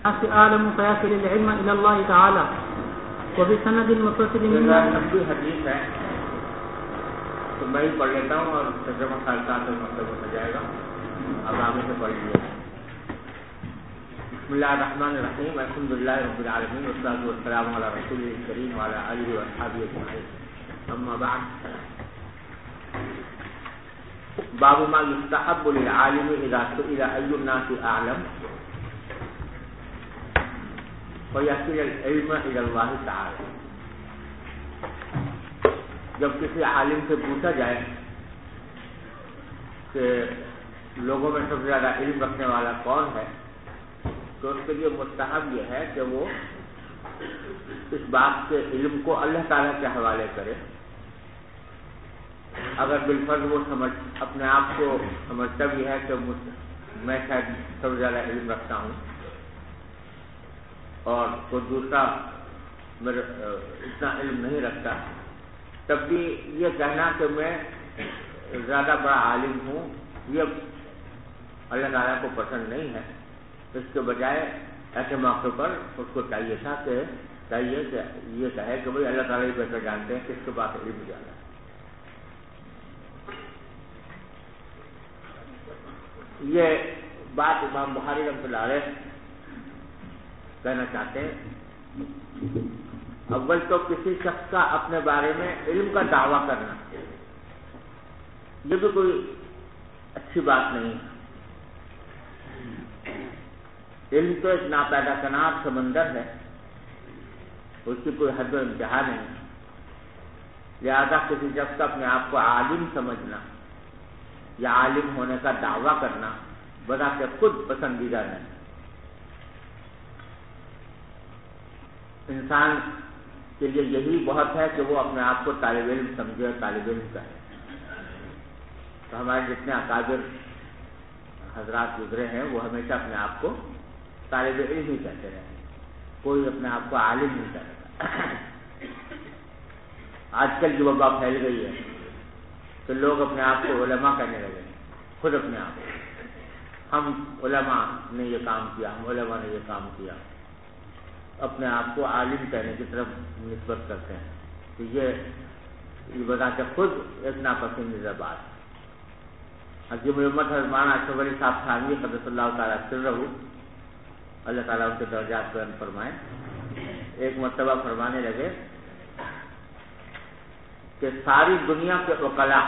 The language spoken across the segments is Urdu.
أعلم فيصل العلم إلى الله تعالى وبسند متصل منا. لمبی حدیث ہے تو میں ہی پڑھ لیتا ہوں اور ترجمہ خالصہ سے مطلب ہو جائے گا. اب آگے سے پڑھ لیے. بسم اللہ الرحمن الرحیم. الحمد للہ رب العالمین والصلاۃ والسلام علی رسول الکریم وعلی آلہ واصحابہ اجمعین. اما بعد. باب ما یستحب للعالم اذا سئل ای الناس اعلم ویصل العلم الی اللہ تعالی. جب کسی عالم سے پوچھا جائے کہ لوگوں میں سب سے زیادہ علم رکھنے والا کون ہے تو اس کے لیے مستحب یہ ہے کہ وہ اس بات کے علم کو اللہ تعالیٰ کے حوالے کرے. اگر بالفرض وہ اپنے آپ کو سمجھتا بھی ہے کہ میں شاید سب سے زیادہ علم رکھتا ہوں اور کوئی دوسرا میرا اتنا علم نہیں رکھتا، تب بھی یہ کہنا کہ میں زیادہ بڑا عالم ہوں یہ اللہ تعالیٰ کو پسند نہیں ہے. اس کے بجائے ایسے موقع پر اس کو چاہیے کہ یہ کہے کہ بھائی اللہ تعالیٰ ہی بہتر جانتے ہیں کس کے پاس علم زیادہ ہے. یہ بات امام بخاری رحمۃ اللہ علیہ کہنا چاہتے ہیں. اول تو کسی شخص کا اپنے بارے میں علم کا دعویٰ کرنا یہ بھی کوئی اچھی بات نہیں ہے. علم تو ایک ناپیدا کنار سمندر ہے، اس کی کوئی حد و انتہا نہیں. لہذا کسی شخص کا اپنے آپ کو عالم سمجھنا یا عالم ہونے کا دعویٰ کرنا بذات خود پسندیدہ نہیں. انسان کے لیے یہی بہت ہے کہ وہ اپنے آپ کو طالب علم سمجھے اور طالب علم کہے. تو ہمارے جتنے اکابر حضرات گزرے ہیں وہ ہمیشہ اپنے آپ کو طالب علم ہی کہتے رہے، کوئی اپنے آپ کو عالم نہیں کہتا. آج کل جو وبا پھیل گئی ہے تو لوگ اپنے آپ کو علماء کہنے لگے، خود اپنے آپ ہم علماء نے یہ کام کیا، ہم علماء نے یہ کام کیا، اپنے آپ کو عالم کہنے کی طرف نسبت کرتے ہیں. تو یہ بذات خود ایک ناپسندیدہ بات ہے. حکیم امت حضرت مولانا اشرف علی صاحب تھانوی قدس اللہ تعالیٰ سرہ اللہ تعالیٰ ان کے درجات بلند فرمائے، ایک مرتبہ فرمانے لگے کہ ساری دنیا کے عقلاء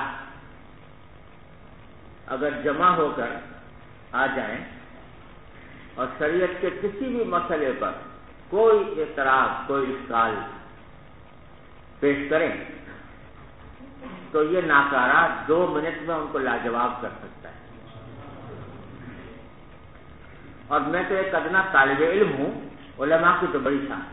اگر جمع ہو کر آ جائیں اور شریعت کے کسی بھی مسئلے پر کوئی اعتراض کوئی اشکال پیش کریں تو یہ ناکارہ 2 منٹ میں ان کو لاجواب کر سکتا ہے. اور میں تو ایک ادنا طالب علم ہوں، علماء کی تو بڑی شان.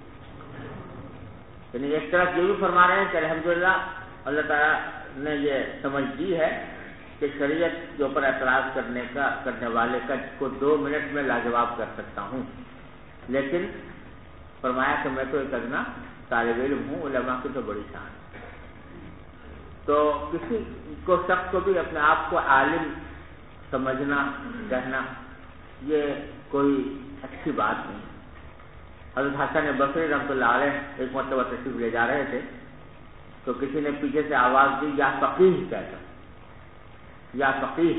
یعنی ایک طرف یہ بھی فرما رہے ہیں کہ الحمدللہ اللہ تعالیٰ نے یہ سمجھ دی ہے کہ شریعت کے اوپر اعتراض کرنے والے کو 2 منٹ میں لاجواب کر سکتا ہوں، لیکن فرمایا کہ میں تو ایک ادنا طالب علم ہوں، علماء کی تو بڑی شان. تو کسی کو شخص کو بھی اپنے آپ کو عالم سمجھنا کہنا یہ کوئی اچھی بات نہیں. حضرت حسن بصری رحمۃ اللہ علیہ ایک مرتبہ تشریف لے جا رہے تھے تو کسی نے پیچھے سے آواز دی یا فقیہ کہہ کر، یا فقیہ.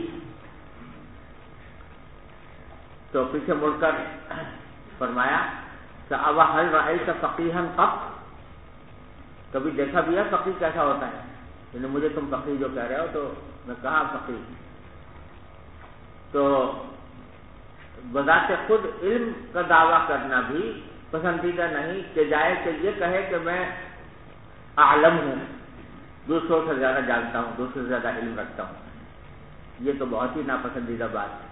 تو پیچھے مڑ کر فرمایا کہ اب هل رأيت فقیہا قط، کبھی دیکھا بھی ہے فقیہ کیسا ہوتا ہے؟ یعنی مجھے تم فقیہ جو کہہ رہے ہو تو میں کہا فقیہ. تو بذات خود علم کا دعویٰ کرنا بھی پسندیدہ نہیں کہ جائے کہ یہ کہے کہ میں عالم ہوں، دوسروں سے زیادہ جانتا ہوں، دوسروں سے زیادہ علم رکھتا ہوں. یہ تو بہت ہی ناپسندیدہ بات ہے.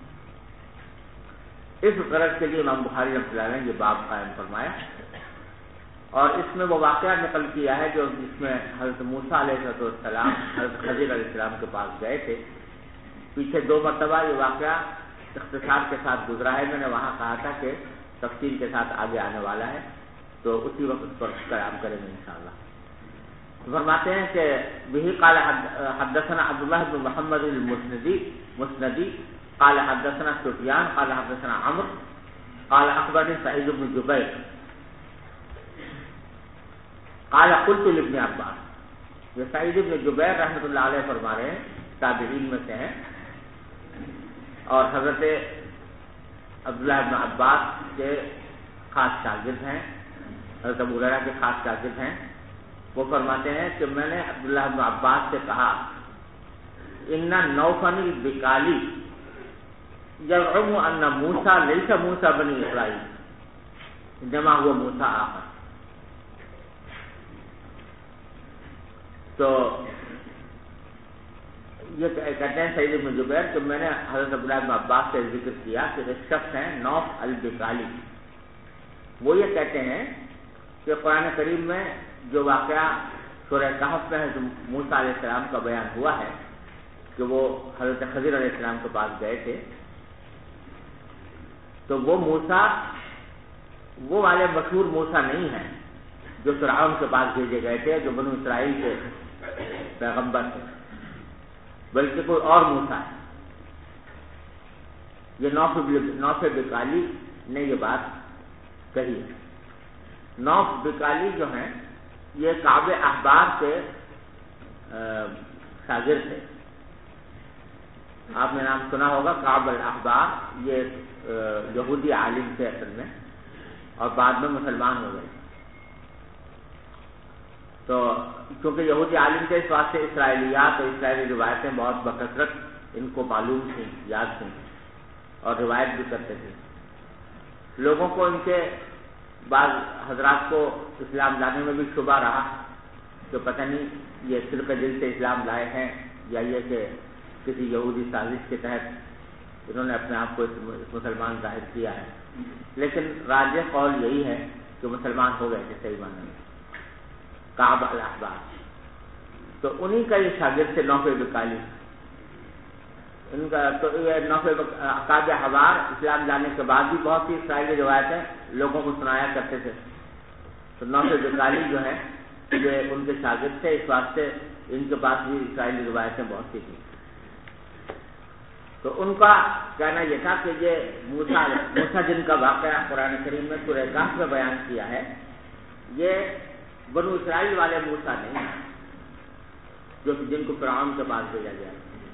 اس غرض کے لیے امام بخاری رحمۃ اللہ علیہ نے یہ باب قائم فرمایا اور اس میں وہ واقعہ نقل کیا ہے جو جس میں حضرت موسیٰ علیہ السلام حضرت خضر علیہ السلام کے پاس گئے تھے. پیچھے 2 مرتبہ یہ واقعہ اختصار کے ساتھ گزرا ہے. میں نے وہاں کہا تھا کہ تفصیل کے ساتھ آگے آنے والا ہے تو اسی وقت پر قیام کریں گے انشاءاللہ. فرماتے ہیں کہ بہی قال حدثنا عبداللہ بن محمد المسندی قال حدثنا سفیان قال حدثنا عمرو قال اخبرني سعيد بن جبير قال قلت لابن عباس. یہ سعید بن جبیر رحمۃ اللہ علیہ فرما رہے ہیں، تابعین میں سے ہیں، اور حضرت عبداللہ بن عباس کے خاص شاگرد ہیں، حضرت ابو ہریرہ کے خاص شاگرد ہیں. وہ فرماتے ہیں کہ میں نے عبداللہ بن عباس سے کہا ان نوفل البکالی یزعم ان موسیٰ لیس موسیٰ بنی اسرائیل انما هو موسیٰ آخر. تو یہ کہتے ہیں سعید بن جبیر کہ میں نے حضرت عبداللہ بن عباس سے ذکر کیا کہ ایک شخص ہیں نوف البکالی، وہ یہ کہتے ہیں کہ قرآن کریم میں جو واقعہ سورہ کہف میں ہے، جو موسیٰ علیہ السلام کا بیان ہوا ہے کہ وہ حضرت خضر علیہ السلام کے پاس گئے تھے، تو وہ موسیٰ وہ والے مشہور موسیٰ نہیں ہیں جو فرعون کے پاس بھیجے گئے تھے، جو بنو اسرائیل کے پیغمبر تھے، بلکہ کوئی اور موسیٰ ہے. یہ نوف بکالی نے یہ بات کہی ہے. نوف بکالی جو ہیں یہ کعب احبار کے شاگرد تھے. آپ نے نام سنا ہوگا کعب الاحبار، یہ یہودی عالم تھے اصل میں، اور بعد میں مسلمان ہو گئے. تو کیونکہ یہودی عالم تھے اس واسطے اسرائیلیات اور اسرائیلی روایتیں بہت بکثرت ان کو معلوم تھیں، یاد تھیں، اور روایت بھی کرتے تھے. لوگوں کو ان کے بعض حضرات کو اسلام لانے میں بھی شبہ رہا کہ پتہ نہیں یہ صرف دل سے اسلام لائے ہیں یا یہ کہ کسی یہودی سازش کے تحت انہوں نے اپنے آپ کو مسلمان ظاہر کیا ہے. لیکن راجح قول یہی ہے کہ مسلمان ہو گئے تھے صحیح معنی میں، کعب الاحبار. تو انہی کا یہ شاگرد تھے نوف بکالی. ان کا تو یہ نوف کعب احبار اسلام لانے کے بعد بھی بہت سی اسرائیلی روایتیں لوگوں کو سنایا کرتے تھے. تو نوف بکالی جو ہے یہ ان کے شاگرد تھے، اس واسطے ان کے پاس بھی اسرائیلی روایتیں بہت سی تھیں. تو ان کا کہنا یہ تھا کہ یہ موسیٰ جن کا واقعہ قرآن کریم میں سورہ کہف میں بیان کیا ہے، یہ بنو اسرائیل والے موسیٰ نہیں ہیں جو جن کو فرعون کے پاس بھیجا گیا.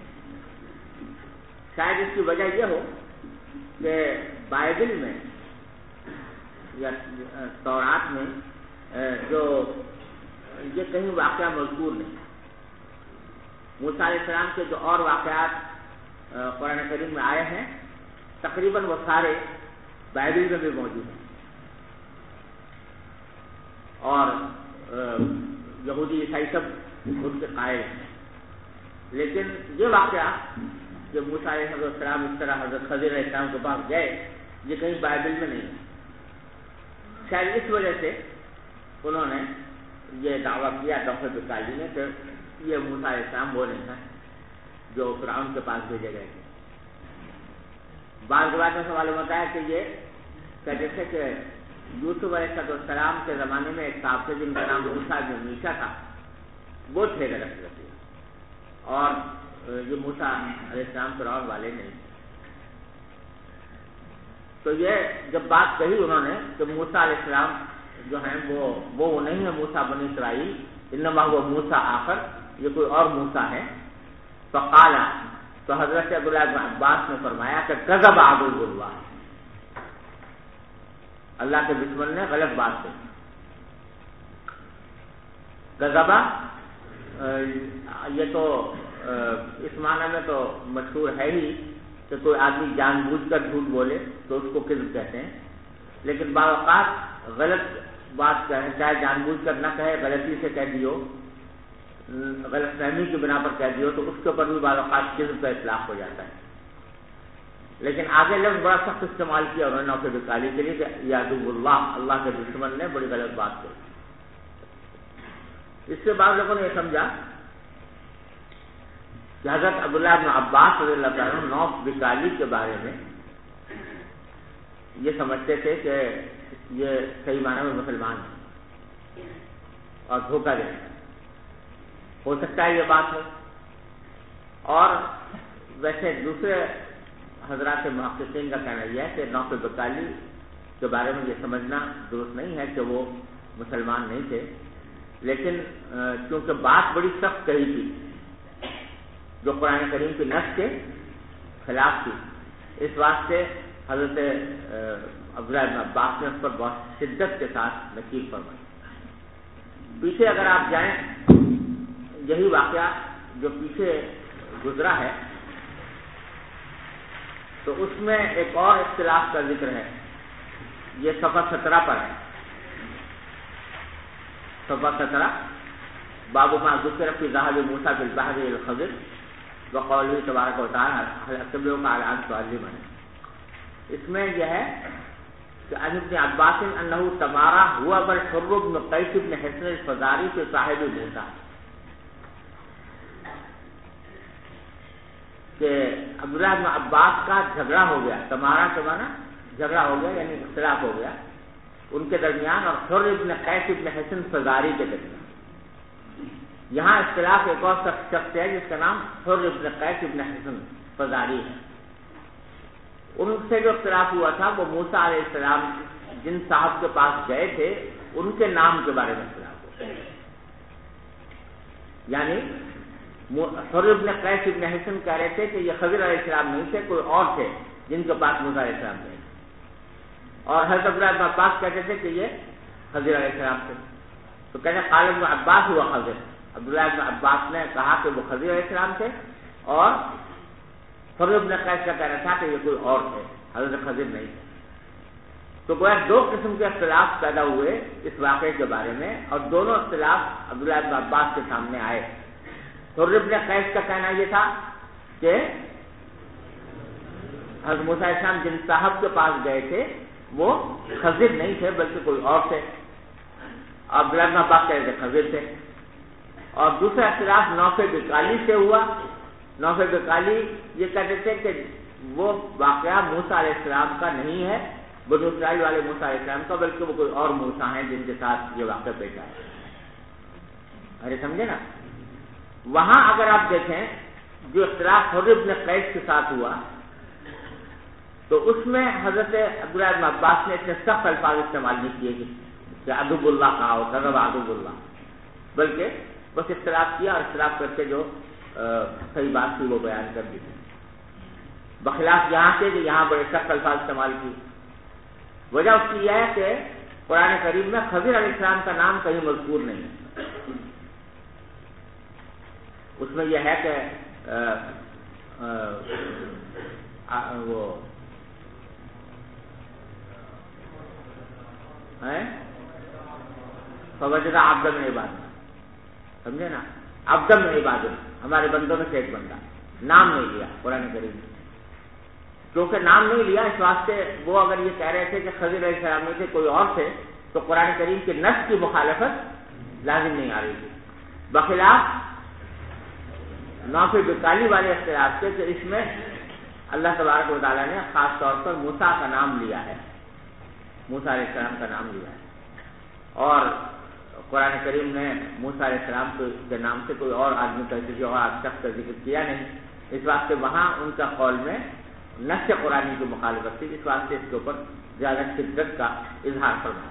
شاید اس کی وجہ یہ ہو کہ بائبل میں یا تورات میں جو یہ کہیں واقعہ مذکور نہیں. موسیٰ علیہ السلام کے جو اور واقعات قرآن کریم میں آئے ہیں تقریباً وہ سارے بائبل میں بھی موجود ہیں، اور یہودی عیسائی سب ان کے قائل ہیں. لیکن یہ واقعہ کہ موسیٰ علیہ السلام اس طرح حضرت خضر علیہ السلام کے پاس گئے، یہ کہیں بائبل میں نہیں ہے. شاید اس وجہ سے انہوں نے یہ دعویٰ کیا نوف بکالی نے کہ یہ موسیٰ علیہ السلام وہ نہیں تھا جو فرعون کے پاس بھیجے گئے تھے. بعض روایتوں سے معلوم ہوتا ہے کہ یہ کہتے تھے کہ یوسف علیہ السلام کے زمانے میں ایک صاحب تھے جن کا نام موسیٰ بن میشا تھا، وہ تھے دراصل، اور یہ موسیٰ علیہ السلام فرعون والے نہیں. تو یہ جب بات کہی انہوں نے کہ موسیٰ علیہ السلام جو ہیں وہ نہیں ہے موسیٰ بنی اسرائیل، انما هو موسیٰ آخر، یہ کوئی اور موسیٰ ہے. فقال، تو حضرت عبداللہ بن عباس نے فرمایا کہ کذب عدو اللہ، اللہ کے دشمن نے غلط بات کہی. کذبا یہ تو اس معنی میں تو مشہور ہے ہی کہ کوئی آدمی جان بوجھ کر جھوٹ بولے تو اس کو کذب کہتے ہیں. لیکن بعض اوقات غلط بات کہے، چاہے جان بوجھ کر نہ کہے، غلطی سے کہہ دیو، غلط فہمی کی بنا پر کہہ دیو، تو اس کے اوپر بھی بعض اوقات کذب کا اطلاق ہو جاتا ہے. لیکن آگے لفظ بڑا سخت استعمال کیا انہوں نے نوف بکالی کے لیے کہ یا عدو اللہ، اللہ کے دشمن نے بڑی غلط بات کہی. اس سے بعض لوگوں نے یہ سمجھا کہ حضرت عبداللہ بن عباس رضی اللہ تعالیٰ عنہ نوف بکالی کے بارے میں یہ سمجھتے تھے کہ یہ صحیح معنی میں مسلمان ہیں اور دھوکہ دیں. ہو سکتا ہے یہ بات ہو. اور ویسے دوسرے حضرات محققین کا کہنا یہ ہے کہ نوف بکالی کے بارے میں یہ سمجھنا درست نہیں ہے کہ وہ مسلمان نہیں تھے، لیکن کیونکہ بات بڑی سخت کہی تھی جو قرآن کریم کی نص کے خلاف تھی، اس واسطے حضرت عبداللہ بن عباس نے اس پر بہت شدت کے ساتھ نکیل فرمائی۔ پیچھے اگر آپ جائیں، یہی واقعہ جو پیچھے گزرا ہے تو اس میں ایک اور اختلاف کا ذکر ہے، یہ صفحہ 17 پر ہے۔ صفحہ 17 باب ما ذکر فی ذهاب موسیٰ بالبحر الى الخضر وقوله تبارک و تعالی هل اتبعک علی ان تعلمنی۔ اس میں یہ ہے کہ عن ابن عباس انہ تمارا ہوا بر حر بن قیس بن حصن الفزاری کے صاحب موسیٰ، کہ عبداللہ بن عباس کا جھگڑا ہو گیا، تمارا کے معنی جھگڑا ہو گیا یعنی اختلاف ہو گیا ان کے درمیان اور حر ابن قیس ابن حصن فزاری کے درمیان۔ یہاں اختلاف ایک اور شخص ہے جس کا نام حر ابن قیس ابن حصن فزاری ہے۔ ان سے جو اختلاف ہوا تھا وہ موسیٰ علیہ السلام جن صاحب کے پاس گئے تھے ان کے نام کے بارے میں اختلاف ہوا، یعنی حر ابن قیس ابن حصن کہہ رہے تھے کہ یہ خضر علیہ السلام نہیں تھے، کوئی اور تھے جن کے پاس موسیٰ علیہ السلام گئے، اور حضرت عبداللہ بن عباس کہتے تھے کہ یہ خضر علیہ السلام تھے۔ تو کہتے ہیں قال ابن عباس ہوا خضر، عبداللہ بن عباس نے کہا کہ وہ خضر علیہ السلام تھے، اور حر ابن قیس کا کہنا تھا کہ یہ کوئی اور تھے، حضرت خضر نہیں تھے۔ تو گویا دو قسم کے اختلاف پیدا ہوئے اس واقعے کے بارے میں، اور دونوں اختلاف عبداللہ بن عباس کے سامنے آئے۔ حر ابن قیس کا کہنا یہ تھا کہ حضرت موسیٰ علیہ السلام جن صاحب کے پاس گئے تھے وہ خضر نہیں تھے بلکہ کوئی اور تھے، اور عبداللہ بن عباس کہہ رہے تھے خضر تھے۔ اور دوسرا اختلاف نوف بقالی سے ہوا۔ نوف بقالی یہ کہتے تھے کہ وہ واقعہ موسیٰ علیہ السلام کا نہیں ہے، بنو اسرائیل والے موسیٰ علیہ السلام کا، بلکہ وہ کوئی اور موسیٰ ہیں جن کے ساتھ یہ واقعہ پیش آیا۔ ارے سمجھے نا، وہاں اگر آپ دیکھیں جو اختلاف حر ابن قیس کے ساتھ ہوا تو اس میں حضرت عبداللہ بن عباس نے اتنے سخت الفاظ استعمال نہیں کیے کہ عدو اللہ کہا ہو، کذب عدو اللہ، بلکہ بس اختلاف کیا اور اختلاف کر کے جو صحیح بات تھی وہ بیان کر دی، بخلاف یہاں سے کہ یہاں بڑے سخت الفاظ استعمال کی۔ وجہ اس کی یہ ہے کہ قرآن کریم میں خضر علیہ السلام کا نام کہیں مذکور نہیں ہے، اس میں یہ ہے کہ وہ فوجدہ عبدا من عبادنا، سمجھے نا، عبدا من عبادنا، ہمارے بندوں میں سے ایک بندہ، نام نہیں لیا قرآن کریم نے، کیونکہ نام نہیں لیا اس واسطے وہ اگر یہ کہہ رہے تھے کہ خضر علیہ السلام میں سے کوئی اور تھے تو قرآن کریم کے نص کی مخالفت لازم نہیں آ رہی تھی، بخلاف نوف بقالی والے اختلاف سے کہ اس میں اللہ تبارک و تعالیٰ نے خاص طور پر موسیٰ کا نام لیا ہے، موسیٰ علیہ السلام کا نام لیا ہے، اور قرآن کریم نے موسیٰ علیہ السلام کے نام سے کوئی اور آدمی کا کسی اور شخص کا ذکر کیا نہیں، اس واسطے وہاں ان کا قول میں نص قرآنی کی مخالفت تھی، اس واسطے اس کے اوپر زیادہ شدت کا اظہار فرمایا۔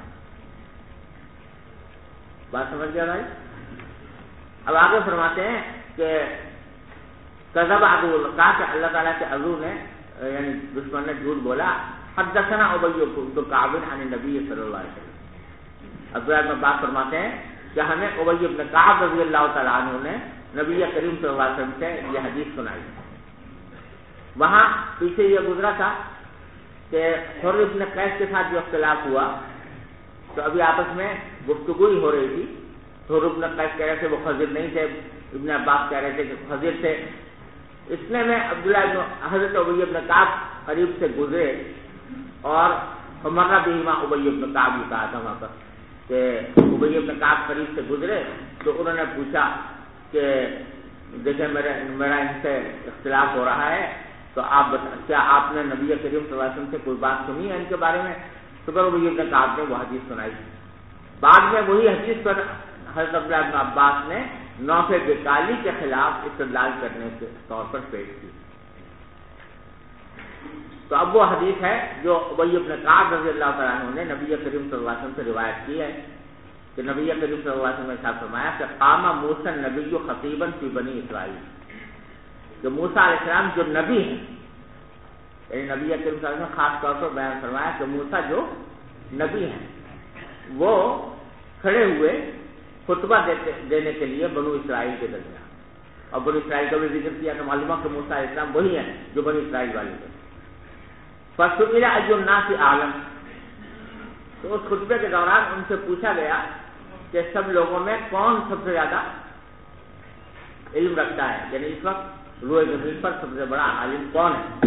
بات سمجھ گیا بھائی؟ اب آگے فرماتے ہیں کہ کذب عدو اللہ، کہا کہ اللہ تعالیٰ کے عدو نے یعنی دشمن نے جھوٹ بولا۔ حدثنا ابی بن کعب عن النبی صلی اللہ علیہ وسلم، عبداللہ بن عباس فرماتے ہیں کہ ہمیں ابی بن کعب رضی اللہ تعالیٰ عنہ نے نبی کریم صلی اللہ علیہ وسلم سے یہ حدیث سنائی۔ وہاں پیچھے یہ گزرا تھا کہ حر ابن قیس کے ساتھ جو اختلاف ہوا تو ابھی آپس میں گفتگو ہی ہو رہی تھی، حر ابن قیس کہہ رہے تھے وہ خضر نہیں تھے، ابن عباس کہہ رہے تھے کہ خضر تھے۔ اتنے میں عبداللہ حضرت ابی ابن کعب قریب سے گزرے اور مرہ بہما ابی ابن کعب نے کہا تھا وہاں پر کہ ابی ابن کعب قریب سے گزرے تو انہوں نے پوچھا کہ دیکھیں میرا ان سے اختلاف ہو رہا ہے تو آپ کیا آپ نے نبی کریم صلی اللہ علیہ وسلم سے کوئی بات سنی ہے ان کے بارے میں؟ تو پھر ابی ابن کعب نے وہ حدیث سنائی۔ بعد میں وہی حدیث پر حضرت عبداللہ بن عباس نے نوف بقالی کے خلاف استدلال کرنے کے طور پر پیش کی۔ تو اب وہ حدیث ہے جو ابی بن کعب رضی اللہ تعالیٰ عنہ نے نبی کریم صلی اللہ علیہ وسلم سے روایت کی ہے کہ نبی کریم صلی اللہ علیہ وسلم نے ارشاد فرمایا کہ قام موسیٰ النبی خطیبا فی بنی اسرائیل، کہ موسیٰ علیہ السلام جو نبی ہیں، یعنی نبی کریم صلی اللہ علیہ وسلم خاص طور پر بیان فرمایا کہ موسیٰ جو نبی ہیں وہ کھڑے ہوئے خطبہ دینے کے لیے بنو اسرائیل کے درمیان، اور بنو اسرائیل کا بھی ذکر کیا تو معلوم ہے کہ موسیٰ علیہ السلام وہی ہیں جو بنو اسرائیل والے تھے۔ فَسُئِلَ أَيُّ النَّاسِ أَعْلَمُ، تو اس خطبے کے دوران ان سے پوچھا گیا کہ سب لوگوں میں کون سب سے زیادہ علم رکھتا ہے، یعنی اس وقت روئے زمین پر سب سے بڑا عالم کون ہے؟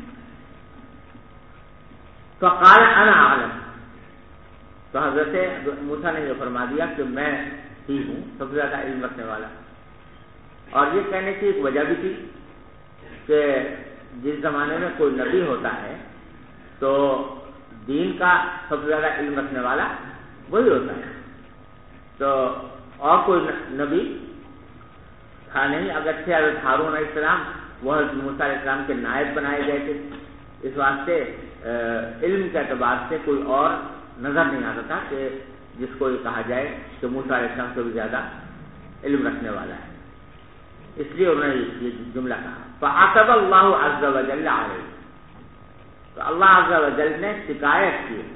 فقال انا اعلم، تو حضرت موسیٰ نے یہ فرما دیا کہ میں ہی ہوں سب سے زیادہ علم رکھنے والا۔ اور یہ کہنے کی ایک وجہ بھی تھی کہ جس زمانے میں کوئی نبی ہوتا ہے تو دین کا سب سے زیادہ علم رکھنے والا وہی ہوتا ہے، تو اور کوئی نبی تھا نہیں، اگرچہ حضرت ہارون علیہ السلام وہ حضرت موسیٰ علیہ السلام کے نائب بنائے گئے تھے، اس واسطے علم کے اعتبار سے کوئی اور نظر نہیں آتا تھا کہ جس کو یہ کہا جائے کہ موسیٰ علیہ السلام سے بھی زیادہ علم رکھنے والا ہے، اس لیے انہوں نے یہ جملہ کہا۔ فعتب اللہ عز وجل علیہ، تو اللہ عز وجل نے شکایت کی۔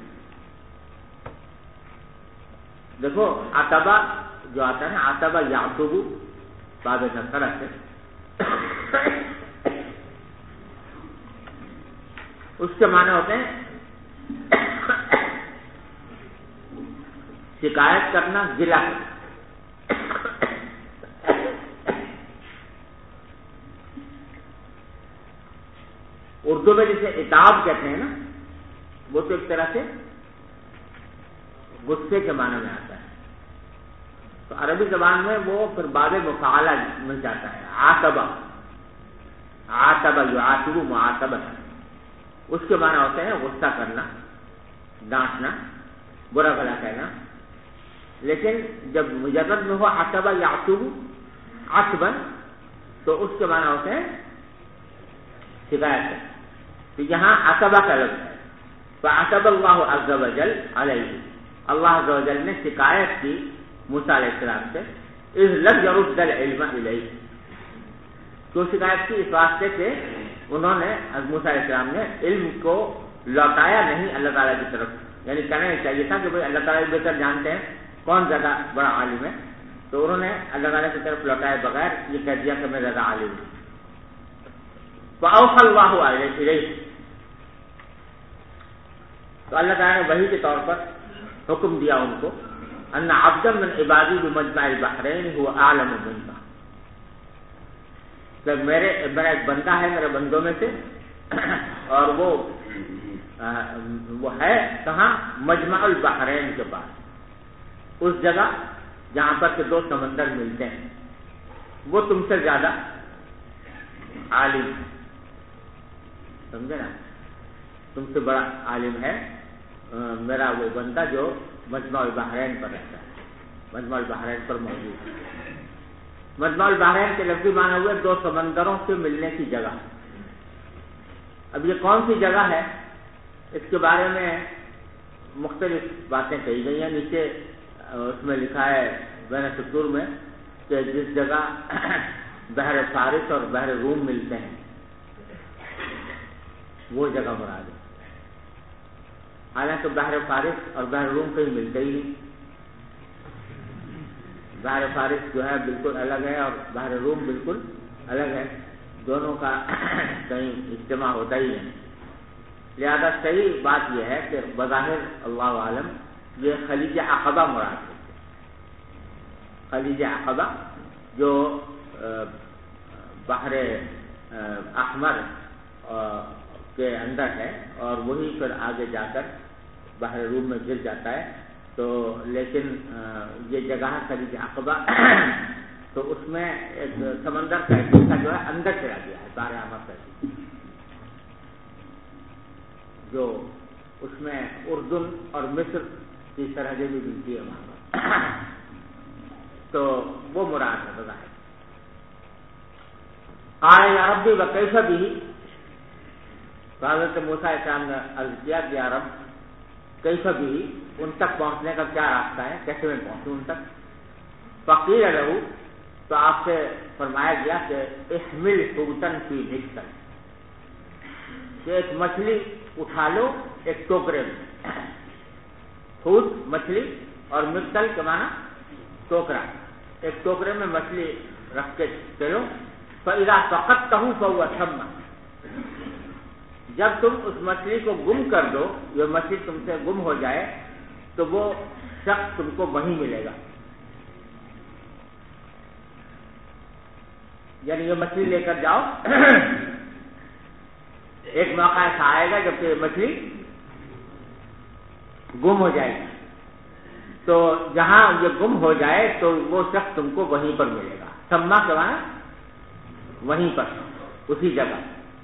دیکھو عتبہ جو آتا ہے نا، عتبہ یعتب باب نصرہ سے، اس کے معنی ہوتے ہیں شکایت کرنا، گلہ کرنا۔ اردو میں جسے عتاب کہتے ہیں نا، وہ تو ایک طرح سے غصے کے معنی میں آتا ہے، تو عربی زبان میں وہ پھر باب مفعلہ مل جاتا ہے، عاتبہ، عاتبہ یعاتب معاتبہ، اس کے معنی ہوتے ہیں غصہ کرنا، ڈانٹنا، برا بھلا کہنا۔ لیکن جب مجرد میں ہو عاتبہ یعتب عتبا تو اس کے معنی ہوتے ہیں شکایت کرنا، تو یہاں عتبہ کا لفظ ہے، فعتب اللہ عز وجل علیہ، اللہ عز وجل نے شکایت کی موسیٰ علیہ السلام سے، اذ لم يرد العلم الیہ، کیوں شکایت کی؟ اس واسطے کہ انہوں نے موسیٰ علیہ السلام نے علم کو لوٹایا نہیں اللہ تعالیٰ کی طرف، یعنی کہنا یہ چاہیے تھا کہ بھائی اللہ تعالیٰ بہتر جانتے ہیں کون زیادہ بڑا عالم ہے، تو انہوں نے اللہ تعالیٰ کی طرف لوٹائے بغیر یہ کہہ دیا کہ میں زیادہ عالم ہوں۔ فأوحى اللہ الیہ، تو اللہ تعالیٰ نے وحی کے طور پر حکم دیا ان کو، ان عبدا من عبادی بمجمع البحرین هو اعلم منک، کہ میرا ایک بندہ ہے میرے بندوں میں سے، اور وہ ہے کہاں؟ مجمع البحرین کے پاس، اس جگہ جہاں پر کہ دو سمندر ملتے ہیں، وہ تم سے زیادہ عالم ہے، سمجھے نا، تم سے بڑا عالم ہے میرا وہ بندہ جو مجمع البحرین پر رہتا ہے، مجمع البحرین پر موجود ہے۔ مجمع البحرین کے لفظی معنی ہوئے دو سمندروں سے ملنے کی جگہ۔ اب یہ کون سی جگہ ہے، اس کے بارے میں مختلف باتیں کہی گئی ہیں، نیچے اس میں لکھا ہے بین سطور میں کہ جس جگہ بحر فارس اور بحر روم ملتے ہیں وہ جگہ مراد ہے، حالانکہ بحر فارس اور بحر روم کہیں ملتے ہی نہیں، بحر فارس جو ہے بالکل الگ ہے اور بحر روم بالکل الگ ہے، دونوں کا کہیں اجتماع ہوتا ہی نہیں، لہذا صحیح بات یہ ہے کہ بظاہر اللہ عالم یہ خلیج عقبہ مراد ہے، خلیج عقبہ جو بحر احمر کے اندر ہے، اور وہی پھر آگے جا کر بحر روم میں گر جاتا ہے، تو لیکن یہ جگہ ہے خلیج عقبہ، تو اس میں ایک سمندر کا ایک حصہ جو ہے اندر چلا گیا ہے، بحر احمر کا، جو اس میں اردن اور مصر کی سرحدیں بھی ملتی ہے وہاں پر، تو وہ مراد ہے بظاہر۔ قال یا ربی وکیف بھی، تو حضرت موسیٰ علیہ السلام نے عرض کیا کہ یا رب کیسا بھی ان تک پہنچنے کا کیا راستہ ہے، کیسے میں پہنچوں ان تک؟ فقیر رہو، تو آپ سے فرمایا گیا کہ احمل حوتن فی مکتل، کہ ایک مچھلی اٹھا لو ایک ٹوکرے میں. حوت مچھلی اور مکتل کے معنی ٹوکرا، ایک ٹوکرے میں مچھلی رکھ کے چلو. فَإِذَا فَقَدْتَهُ فَهُوَ ثَمَّ، جب تم اس مچھلی کو گم کر دو، یہ مچھلی تم سے گم ہو جائے تو وہ شخص تم کو وہیں ملے گا. یعنی یہ مچھلی لے کر جاؤ، ایک موقع ایسا آئے گا جب کہ یہ مچھلی گم ہو جائے گی، تو جہاں یہ گم ہو جائے تو وہ شخص تم کو وہیں پر ملے گا. سما کے وہاں وہیں پر اسی جگہ.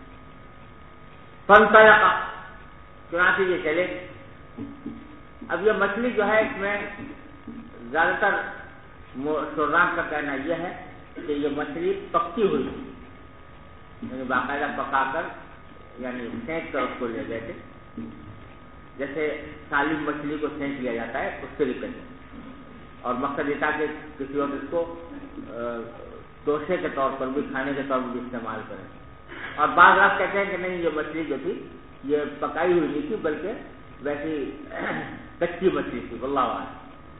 فانطلق، چنانچہ یہ چلے. اب یہ مچھلی جو ہے اس میں زیادہ تر شران کا کہنا یہ ہے کہ یہ مچھلی پکی ہوئی، یعنی باقاعدہ پکا کر، یعنی سینک کر اس کو لے گئے تھے، جیسے سالم مچھلی کو سینک لیا جاتا ہے اس طریقے سے. اور مقصد یہ تھا کہ کسی وقت اس کو توشے کے طور پر بھی، کھانے کے طور پر بھی استعمال کریں. اور بعض لوگ کہتے ہیں کہ نہیں، یہ مچھلی جو تھی یہ پکائی ہوئی نہیں تھی بلکہ ویسی کچی مچھلی تھی. واللہ اعلم.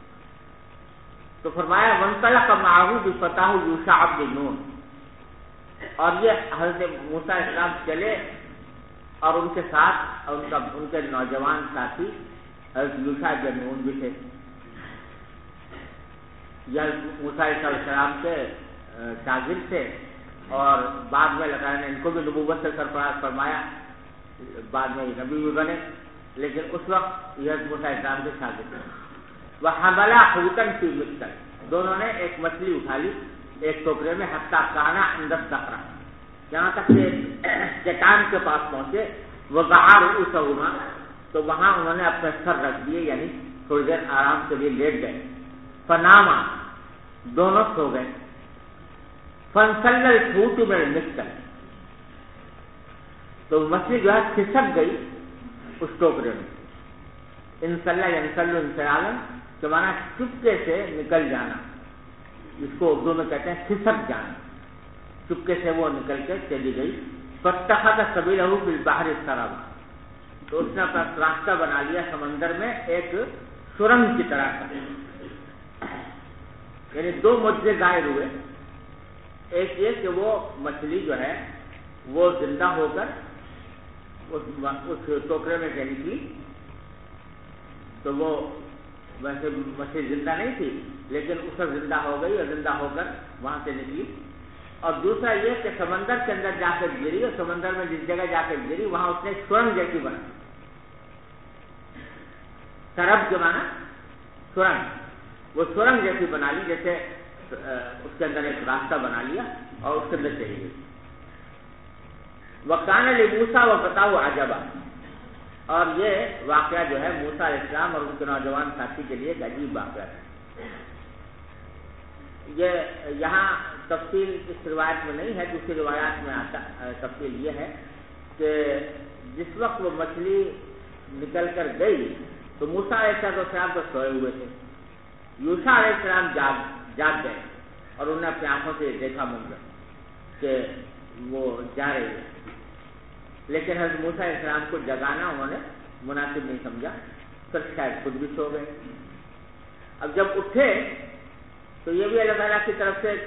تو فرمایا وانطلق معه بفتاه یوشع بن نون، اور یہ حضرت موسیٰ علیہ السلام چلے اور ان کے ساتھ اور ان کے نوجوان ساتھی حضرت یوشع بن نون بھی تھے. یہ موسیٰ علیہ السلام کے شاگرد تھے اور بعد میں اللہ تعالیٰ نے ان کو بھی نبوت سے سرفراز فرمایا، بعد میں یہ نبی بھی بنے، لیکن اس وقت یہ موسیٰ علیہ السلام کے شاگرد تھے. وَحَمَلَا حُوتًا فِي مِكْتَلٍ، دونوں نے ایک مچھلی اٹھا لی ایک ٹوکرے میں. حتیٰ کانا عند الصخرہ، جہاں تک کہ چٹان کے پاس پہنچے. وَضَعَا رُؤُوسَهُمَا، تو وہاں انہوں نے اپنے سر رکھ دیے، یعنی تھوڑی دیر آرام کے لیے لیٹ گئے. فَنَامَا، دونوں سو گئے. فَانْسَلَّ الْحُوتُ مِنَ الْمِكْتَلِ، تو مچھلی جو ہے کھسک گئی اس ٹوکرے میں. انسلّا ینسلّ انسلالا کے معنی چپکے سے نکل جانا، اس کو اردو میں کہتے ہیں کھسک جانا. چپکے سے وہ نکل کے چلی گئی. فَاتَّخَذَ سَبِيلَهُ فِي الْبَحْرِ سَرَبًا، تو اس نے اپنا راستہ بنا لیا سمندر میں ایک سرنگ کی طرح کا. یعنی دو معجزے ظاہر ہوئے. ایک یہ کہ وہ مچھلی جو ہے وہ زندہ ہو کر اس ٹوکرے میں سے نکلی، تو وہ ویسے مچھلی زندہ نہیں تھی لیکن اس پر زندہ ہو گئی اور زندہ ہو کر وہاں سے نکلی. اور دوسرا یہ کہ سمندر کے اندر جا کر گری، اور سمندر میں جس جگہ جا کر گری وہاں اس نے سرنگ جیسی بنا. سرب جو مانا سرنگ، وہ سرنگ جیسی بنا لی، جیسے اس کے اندر ایک راستہ بنا لیا اور اس کے اندر چلی گئی. وَكَانَ لِمُوسَىٰ وَفَتَاهُ عَجَبًا، اور یہ واقعہ جو ہے موسیٰ علیہ السلام اور ان کے نوجوان ساتھی کے لیے ایک عجیب واقعہ ہے. یہ یہاں تفصیل اس روایت میں نہیں ہے، دوسری روایات میں آتا تفصیل یہ ہے کہ جس وقت وہ مچھلی نکل کر گئی تو موسیٰ علیہ السلام تو سوئے ہوئے تھے. یوشع علیہ السلام جاگ گئے اور انہوں نے اپنی آنکھوں سے دیکھا منظر کہ وہ جا رہی ہے، لیکن حضرت موسیٰ علیہ السلام کو جگانا انہوں نے مناسب نہیں سمجھا، پھر شاید خود بھی سو گئے. اب جب اٹھے تو یہ بھی اللہ تعالیٰ کی طرف سے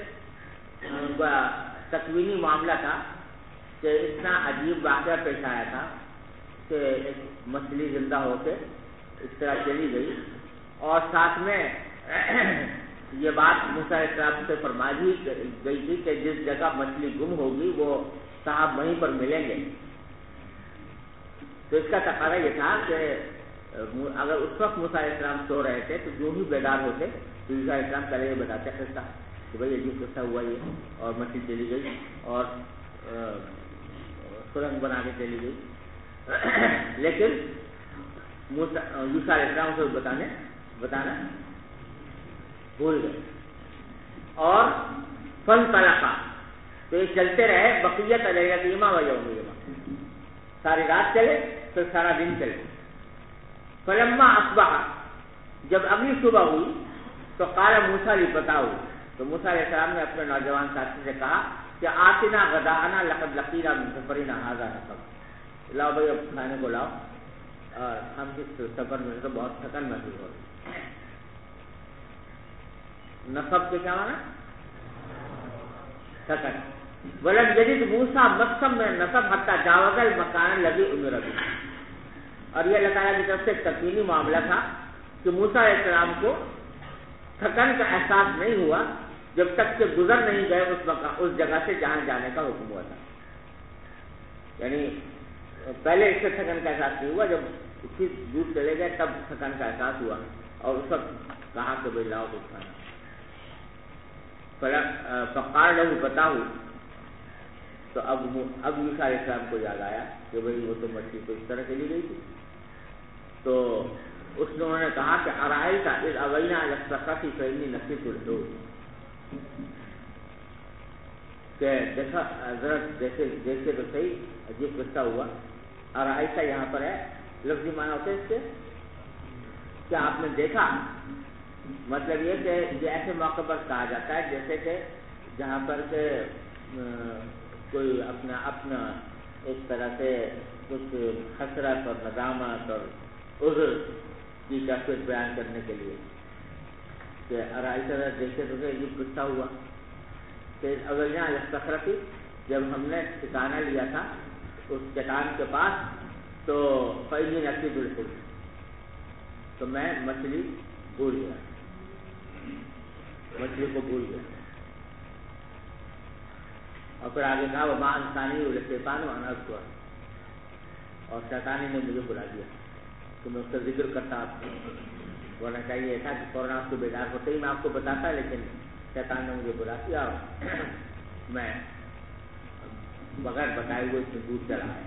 تکوینی معاملہ تھا کہ اتنا عجیب واقعہ پیش آیا تھا کہ ایک مچھلی زندہ ہو کے اس طرح چلی گئی، اور ساتھ میں یہ بات موسیٰ علیہ السلام سے فرمائی گئی تھی کہ جس جگہ مچھلی گم ہوگی وہ صاحب وہیں پر ملیں گے. تو اس کا تقاضا یہ تھا کہ اگر اس وقت موسیٰ علیہ السلام سو رہے تھے تو جو بھی بیدار ہوتے تو موسیٰ علیہ السلام پہلے یہ بتاتے قصہ کہ بھائی عجیب قصہ ہوا یہ، اور مچھلی چلی گئی اور سرنگ بنا کے چلی گئی. لیکن یوشع علیہ السلام کو بتانا بھول گئے. اور فن طلقہ، تو یہ چلتے رہے بقیت علیہ قیمہ و یوم، ساری رات چلے پھر سارا دن چلے. فلما اصبح، جب اگلی صبح ہوئی تو قال موسیٰ لفتاه، تو موسیٰ علیہ السلام نے اپنے نوجوان ساتھی سے کہا کہ آتنا غداءنا لقد لقینا من سفرنا ھذا نصب، لاؤ بھائی اب کھانے کو لاؤ، اور ہم اس سفر میں تو بہت تھکن محسوس ہو رہی. نصب کے کیا مانا؟ تھکن. ولم یجد موسیٰ مقسم من نصب حتی جاوز المکان الذی امر به، اور یہ اللہ تعالیٰ کی طرف سے ایک تکوینی معاملہ تھا کہ موسیٰ علیہ السلام کو تھکن کا احساس نہیں ہوا جب تک کہ گزر نہیں گئے اس جگہ سے جہاں جانے کا حکم ہوا تھا. یعنی پہلے اس سے تھکن کا احساس نہیں ہوا، جب اس کی دور چلے گئے تب تھکن کا احساس ہوا، اور اس وقت کہا کہ بھائی لاؤ کچھ کھانا. فقال له فتاه، تو اب موسیٰ علیہ السلام کو یاد آیا کہ بھائی وہ تو مچھلی تو اس طرح چلی گئی تھی. تو اس نے انہوں نے کہا کہ ارائیت اذ اوینا الی الصخرۃ فانی نسیت الحوت، کہ دیکھا ذرا دیکھے تو صحیح، عجیب قصہ ہوا. ارائیت یہاں پر ہے لفظی معنی ہوتے ہیں اس کے، کیا آپ نے دیکھا؟ مطلب یہ کہ یہ ایسے موقع پر کہا جاتا ہے جیسے کہ جہاں پر کہ کوئی اپنا ایک طرح سے کچھ حسرت اور ندامت اور عذر کی کیفیت بیان کرنے کے لیے کہ ارائیت دیکھے تو یہ قصہ ہوا کہ اولیاء الصخرۃ، جب ہم نے ٹھکانہ لیا تھا اس چٹان کے پاس تو فإنی نسیت الحوت، تو میں مچھلی بھول گیا، مچھلی کو بھول گیا. اور پھر آگے کہا وما انسانی الشیطان ان اذکر، اور شیطانی نے مجھے بلا دیا کہ میں اس کا ذکر کرتا آپ کو. ہونا چاہیے تھا کہ فوراً آپ کو بیدار ہوتے ہی میں آپ کو بتاتا، لیکن شیطان نے مجھے بلا دیا اور میں بغیر بتائے ہوئے اس میں دور چلا آیا.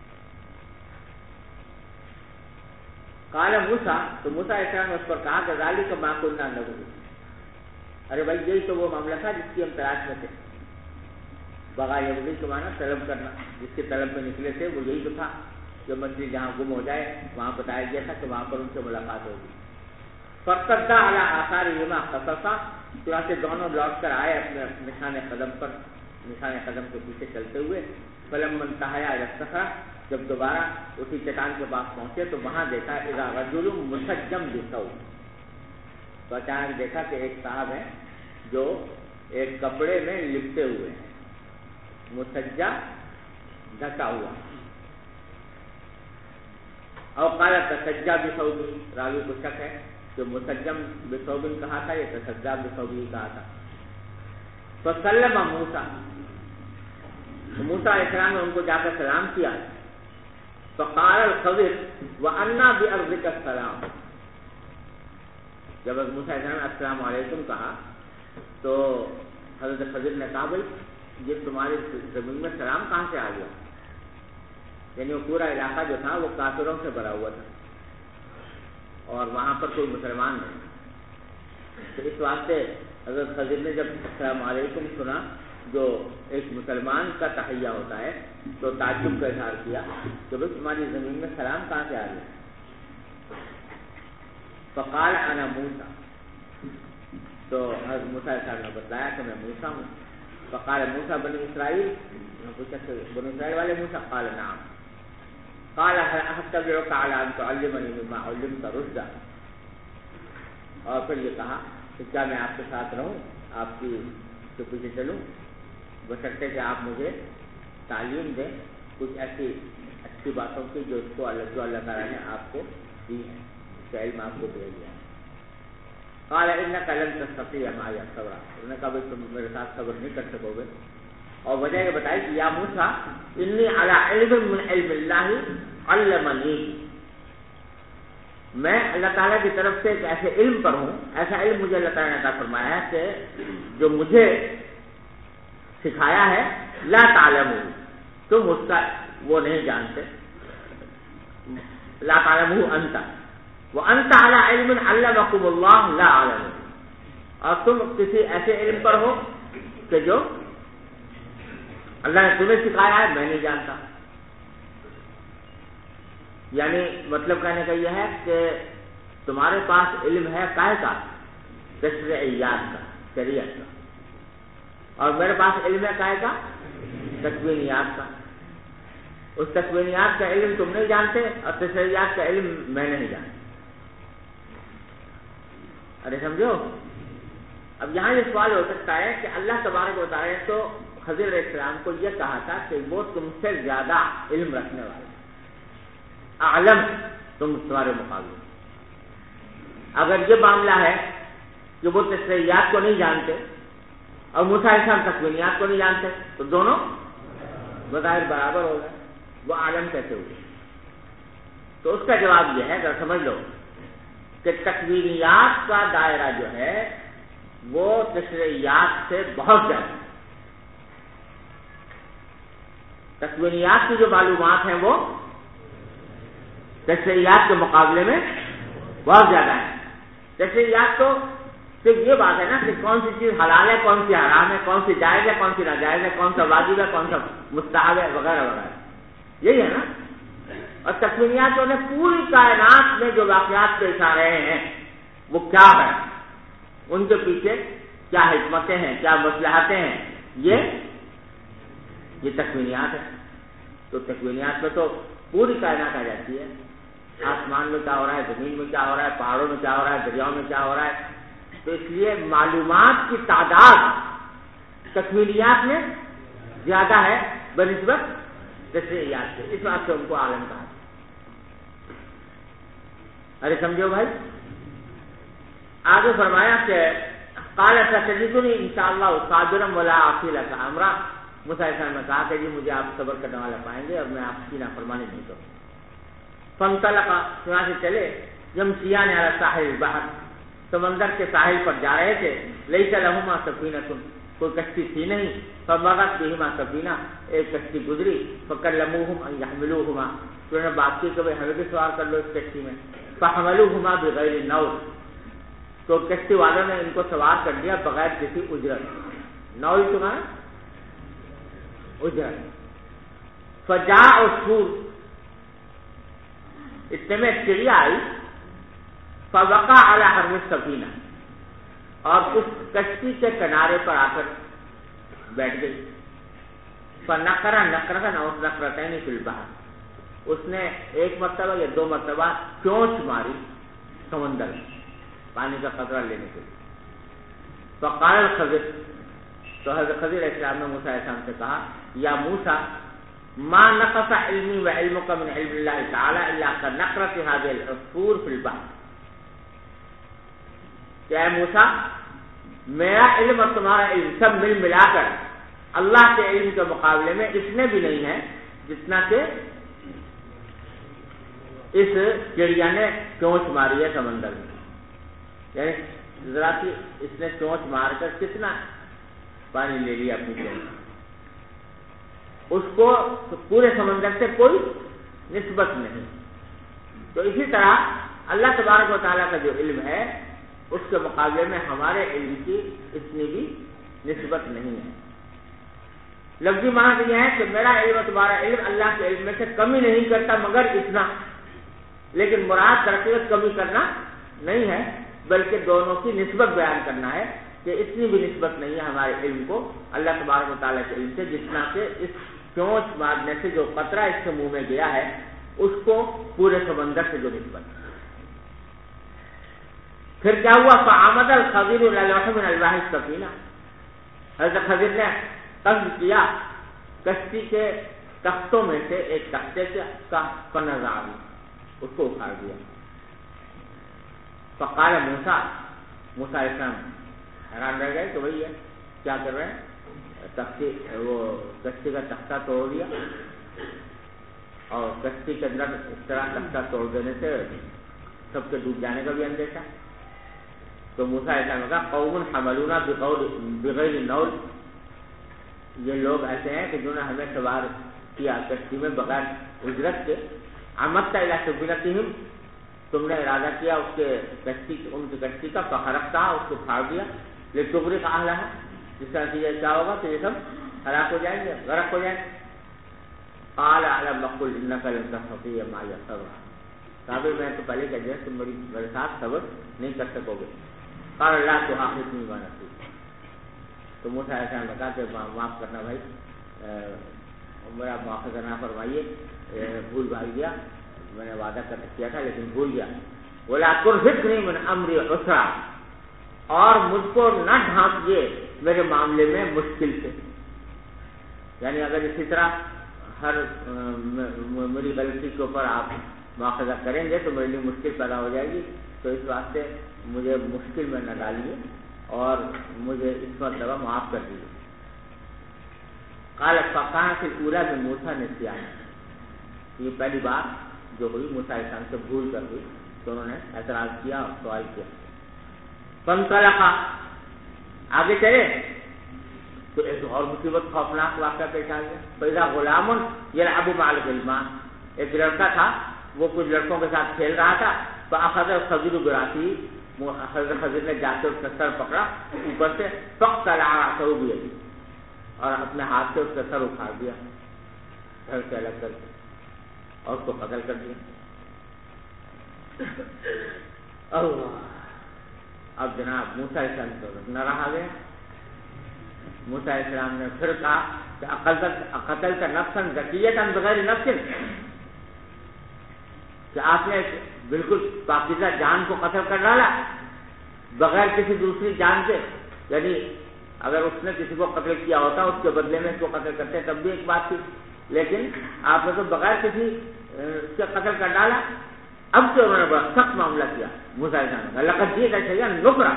قال موسیٰ، تو موسیٰ علیہ السلام نے اس پر کہا کہ ذالک ما کنا نبغی، ارے بھائی یہی تو وہ معاملہ تھا جس کی ہم تلاش میں تھے. بغا یبغی کے معنی طلب کرنا، جس کے طلب میں نکلے تھے وہ یہی تو تھا کہ مچھلی جہاں گم ہو جائے وہاں بتایا گیا تھا کہ وہاں پر ان سے ملاقات ہوگی. فارتدا علی آثارہما قصصا، چنانچہ دونوں لوٹ کر آئے اپنے نشان قدم پر، نشان قدم کے پیچھے چلتے ہوئے. فلما انتہیا الی الصخرۃ، جب دوبارہ اسی چٹان کے پاس پہنچے تو وہاں دیکھا اذا رجل مسجم بثوب، تو اچانک دیکھا کہ ایک صاحب ہے جو ایک کپڑے میں لپٹے ہوئے ہیں، مسجہ ڈھکا ہوا. اور قال تسجى بثوب، راوی کو شک ہے کہ مسجم بثوب کہا تھا یا تسجى بثوب کہا تھا. فسلم موسیٰ، موسیٰ علیہ السلام نے ان کو جا کر سلام کیا. فقال الخضر وأنا بأرضك السلام، جب موسیٰ علیہ السلام نے السلام علیکم کہا تو حضرت خضر نے کہا بھائی یہ تمہاری زمین میں سلام کہاں سے آ گیا؟ یعنی وہ پورا علاقہ جو تھا وہ کافروں سے بھرا ہوا تھا اور وہاں پر کوئی مسلمان نہیں. تو اس واسطے حضرت خضر نے جب السلام علیکم سنا جو ایک مسلمان کا تحیہ ہوتا ہے تو تعجب کا اظہار کیا کہ بھائی تمہاری زمین میں سلام کہاں سے آ گیا؟ فقال انا موسیٰ، تو حضرت موسیٰ علیہ السلام نے بتایا کہ میں موسیٰ ہوں. فقال موسیٰ بنی اسرائیل، پوچھا کہ بنی اسرائیل والے موسیٰ؟ قال نعم. قال هل اتبعك على ان تعلمني مما علمت رشدا، اور پھر یہ کہا کہ کیا میں آپ کے ساتھ رہوں، آپ کی کے پیچھے چلوں، بشرطے کہ آپ مجھے تعلیم دیں کچھ ایسی اچھی باتوں کی جو اللہ تعالیٰ نے آپ کو دی ہے، اس کا علم آپ کو دے دیا. قال انك لن تستطيع معي صبرا، انہوں نے کہا بھائی تم میرے ساتھ صبر نہیں کر سکو گے. اور وجہ یہ بتائی کہ یا موسیٰ انی علی علم من علم اللہ علمنی، میں اللہ تعالیٰ کی طرف سے ایک ایسے علم پر ہوں، ایسا علم مجھے اللہ تعالیٰ نے عطا فرمایا ہے کہ جو مجھے سکھایا ہے. لا تعلمون، تم اس کا وہ نہیں جانتے. لا تعلمون انت وانت علی علم علمکم اللہ لا اعلم، اور تم کسی ایسے علم پر ہو کہ جو اللہ نے تمہیں سکھایا ہے میں نہیں جانتا. یعنی مطلب کہنے کا یہ ہے کہ تمہارے پاس علم ہے کائے کا؟ تشریعیات کا، شریعت کا، اور میرے پاس علم ہے کائے کا؟ تکوینیات کا۔ اس تکوینیات کا علم تم نہیں جانتے اور تشریعیات کا علم میں نہیں جانتا۔ ارے سمجھو، اب یہاں یہ سوال ہو سکتا ہے کہ اللہ تبارک و تعالیٰ نے تو خضر علیہ السلام کو یہ کہا تھا کہ وہ تم سے زیادہ علم رکھنے والے، اعلم تمہارے مقابلے۔ اگر یہ معاملہ ہے کہ وہ تشریعیات کو نہیں جانتے اور موسیٰ علیہ السلام تکوینیات کو نہیں جانتے تو دونوں بظاہر برابر ہو گئے، وہ عالم کیسے ہوئے؟ تو اس کا جواب یہ ہے، ذرا سمجھ لو کہ تکوینیات کا دائرہ جو ہے وہ تشریعیات سے بہت زیادہ، تکوینیات کی جو معلومات ہیں وہ تشریعیات کے مقابلے میں بہت زیادہ ہے۔ تشریعیات تو صرف یہ بات ہے نا کہ کون سی چیز حلال ہے، کون سی حرام ہے، کون سی جائز ہے، کون سی ناجائز ہے، کون سا واجب ہے، کون سا مستحب ہے، وغیرہ وغیرہ، یہی ہے نا۔ اور تکوینیات نے پوری کائنات میں جو واقعات پیش آ رہے ہیں وہ کیا ہے، ان کے پیچھے کیا حکمتیں ہیں، کیا مصلحتیں ہیں، یہ تکوینیات ہے۔ تو تکوینیات میں تو پوری کائنات آ جاتی ہے، آسمان میں کیا ہو رہا ہے، زمین میں کیا ہو رہا ہے، پہاڑوں میں کیا ہو رہا ہے، دریاؤں میں کیا ہو رہا ہے۔ تو اس لیے معلومات کی تعداد تکوینیات میں زیادہ ہے بنسبت تشریعیات سے، اس بات سے ان کو عالم کہا۔ ارے سمجھو بھائی، آگے فرمایا کہ قال ستجدنی انشاءاللہ صابرا ولا اعصی لک امرا۔ موسیٰ علیہ السلام نے کہا کہ جی مجھے آپ صبر کرنے والا پائیں گے اور میں آپ کی نافرمانی نہیں کروں گا۔ فانطلقا، وہاں سے چلے، یمشیان علی ساحل البحر، سمندر کے ساحل پر جا رہے تھے، لیس لہما سفینۃ، کوئی کشتی تھی نہیں، فمرت بہما سفینہ، ایک کشتی گزری، فکلموہم ان یحملوہما، تو انہوں نے بات کی کہ بھائی ہمیں بھی سوار کر لو اس کشتی میں، فحملوہما بغیر نور، تو کشتی والوں نے ان کو سوار کر دیا بغیر کسی اجرت، نول تمہارا اجرت۔ فجاء السور، اتنے میں چڑیا آئی، فوقع علی حرم السفینہ، اور اس کشتی کے کنارے پر آ کر بیٹھ گئی۔ فنقر نقرۃ او نقرتین فی البحر، اس نے ایک مرتبہ یا دو مرتبہ چونچ ماری سمندر میں پانی کا قطرہ لینے کے لیے۔ فقال الخضر، تو حضرت خضر علیہ السلام نے موسیٰ علیہ السلام سے کہا، یا موسیٰ ما نقص علمی و علمک من علم اللہ تعالی الا كنقرۃ هذه العصفور فی البحر، کہ اے موسیٰ میرا علم اور تمہارا علم سب مل ملا کر اللہ کے علم کے مقابلے میں اتنے بھی نہیں ہے جتنا کہ اس چڑیا نے چونچ ماری ہے سمندر میں، یعنی ذرا سی اس نے چونچ مار کر کتنا پانی لے لیا اپنی چونچ، اس کو پورے سمندر سے کوئی نسبت نہیں۔ تو اسی طرح اللہ تبارک و تعالیٰ کا جو علم ہے اس کے مقابلے میں ہمارے علم کی اتنی بھی نسبت نہیں ہے۔ لفظی معنی یہ ہے کہ میرا علم اور تمہارا علم اللہ کے علم میں سے کمی نہیں کرتا مگر اتنا، لیکن مراد درصل کمی کرنا نہیں ہے بلکہ دونوں کی نسبت بیان کرنا ہے کہ اتنی بھی نسبت نہیں ہے ہمارے علم کو اللہ تبارک و تعالیٰ کے علم سے جتنا کہ اس چونچ مارنے سے جو قطرہ اس کے منہ میں گیا ہے اس کو پورے سمندر سے جو نسبت۔ پھر کیا ہوا؟ فعمد الخضر الى لوح من الواح السفینہ، حضرت خضر نے قصد کیا کشتی کے تختوں میں سے ایک تختے کا فنزع، اس کو اکھاڑ دیا۔ فقال موسیٰ، موسیٰ علیہ السلام حیران رہ گئے کہ وہی ہے کیا کر رہے ہیں، تختی وہ کشتی کا تختہ توڑ دیا، اور کشتی کے اندر اس طرح تختہ توڑ دینے سے سب کے ڈوب جانے کا بھی اندیشہ۔ تو موسیٰ علیہ السلام نے کہا قوم حملونا بغیر نول، یہ لوگ ایسے ہیں کہ جنہوں نے ہمیں سوار کیا کشتی میں بغیر اجرت کے، عمدت الی سفینتہم، تم نے ارادہ کیا اس کے کشتی ان کی کشتی کا، فخرقتھا، اس کو پھاڑ دیا، لتغرق اہلھا، جس کا نتیجہ کیا ہوگا کہ یہ سب ہلاک ہو جائیں گے، غرق ہو جائیں گے۔ قال علم اقل انك لن تستطيع معي صبرا، کہا میں تو پہلے کہہ دیا تم میرے ساتھ صبر نہیں کر سکو گے. قال لا تؤاخذني بما نسيت، تو موسیٰ علیہ السلام نے کہا کہ معاف کرنا بھائی، میرا مواخذہ نہ فرمائیے، بھول بھال گیا، میں نے وعدہ کیا تھا لیکن بھول گیا. ولا ترهقني من امری عسرا، اور مجھ کو نہ ڈھانپیے میرے معاملے میں مشکل سے. یعنی اگر اسی طرح ہر میری غلطی کے اوپر آپ مواخذہ کریں گے تو میرے لیے مشکل پیدا ہو جائے گی، تو اس واسطے مجھے مشکل میں نہ ڈالیے اور مجھے اس مرتبہ معاف کر دیجیے. قال فكانت الاولى من موسى نسيان، یہ پہلی بات جو ہوئی موسیٰ علیہ السلام سے بھول کر ہوئی، تو انہوں نے اعتراض کیا اور سوال کیا. فانطلقا، آگے چلے تو ایک اور مصیبت خوفناک واقعہ پیش آ گیا. فإذا غلام يلعب مع الغلمان، ایک لڑکا تھا وہ کچھ لڑکوں کے ساتھ کھیل رہا تھا. فأخذ الخضر برأسه، حضرت خضر نے جا کے اس کا سر پکڑا اوپر سے، فاقتلع رأسه بيده، اور اپنے ہاتھ سے اس کا سر اکھاڑ دیا گھر سے الگ کر کے اور اس کو قتل کر دیا. اللہ، اب جناب موسیٰ علیہ السلام کو نہ رہا گیا. موسیٰ علیہ السلام نے پھر کہا کہ قتلت نفسا زکیۃ بغیر نفس، کہ آپ نے بالکل پاکیزہ جان کو قتل کر ڈالا بغیر کسی دوسری جان کے. یعنی اگر اس نے کسی کو قتل کیا ہوتا اس کے بدلے میں اس کو قتل کرتے تب بھی ایک بات تھی، لیکن آپ نے تو بغیر کسی سے قتل کر ڈالا. اب تو انہوں نے بڑا سخت معاملہ کیا موسیٰ علیہ السلام کا. لقد جئت شیئا نکرا،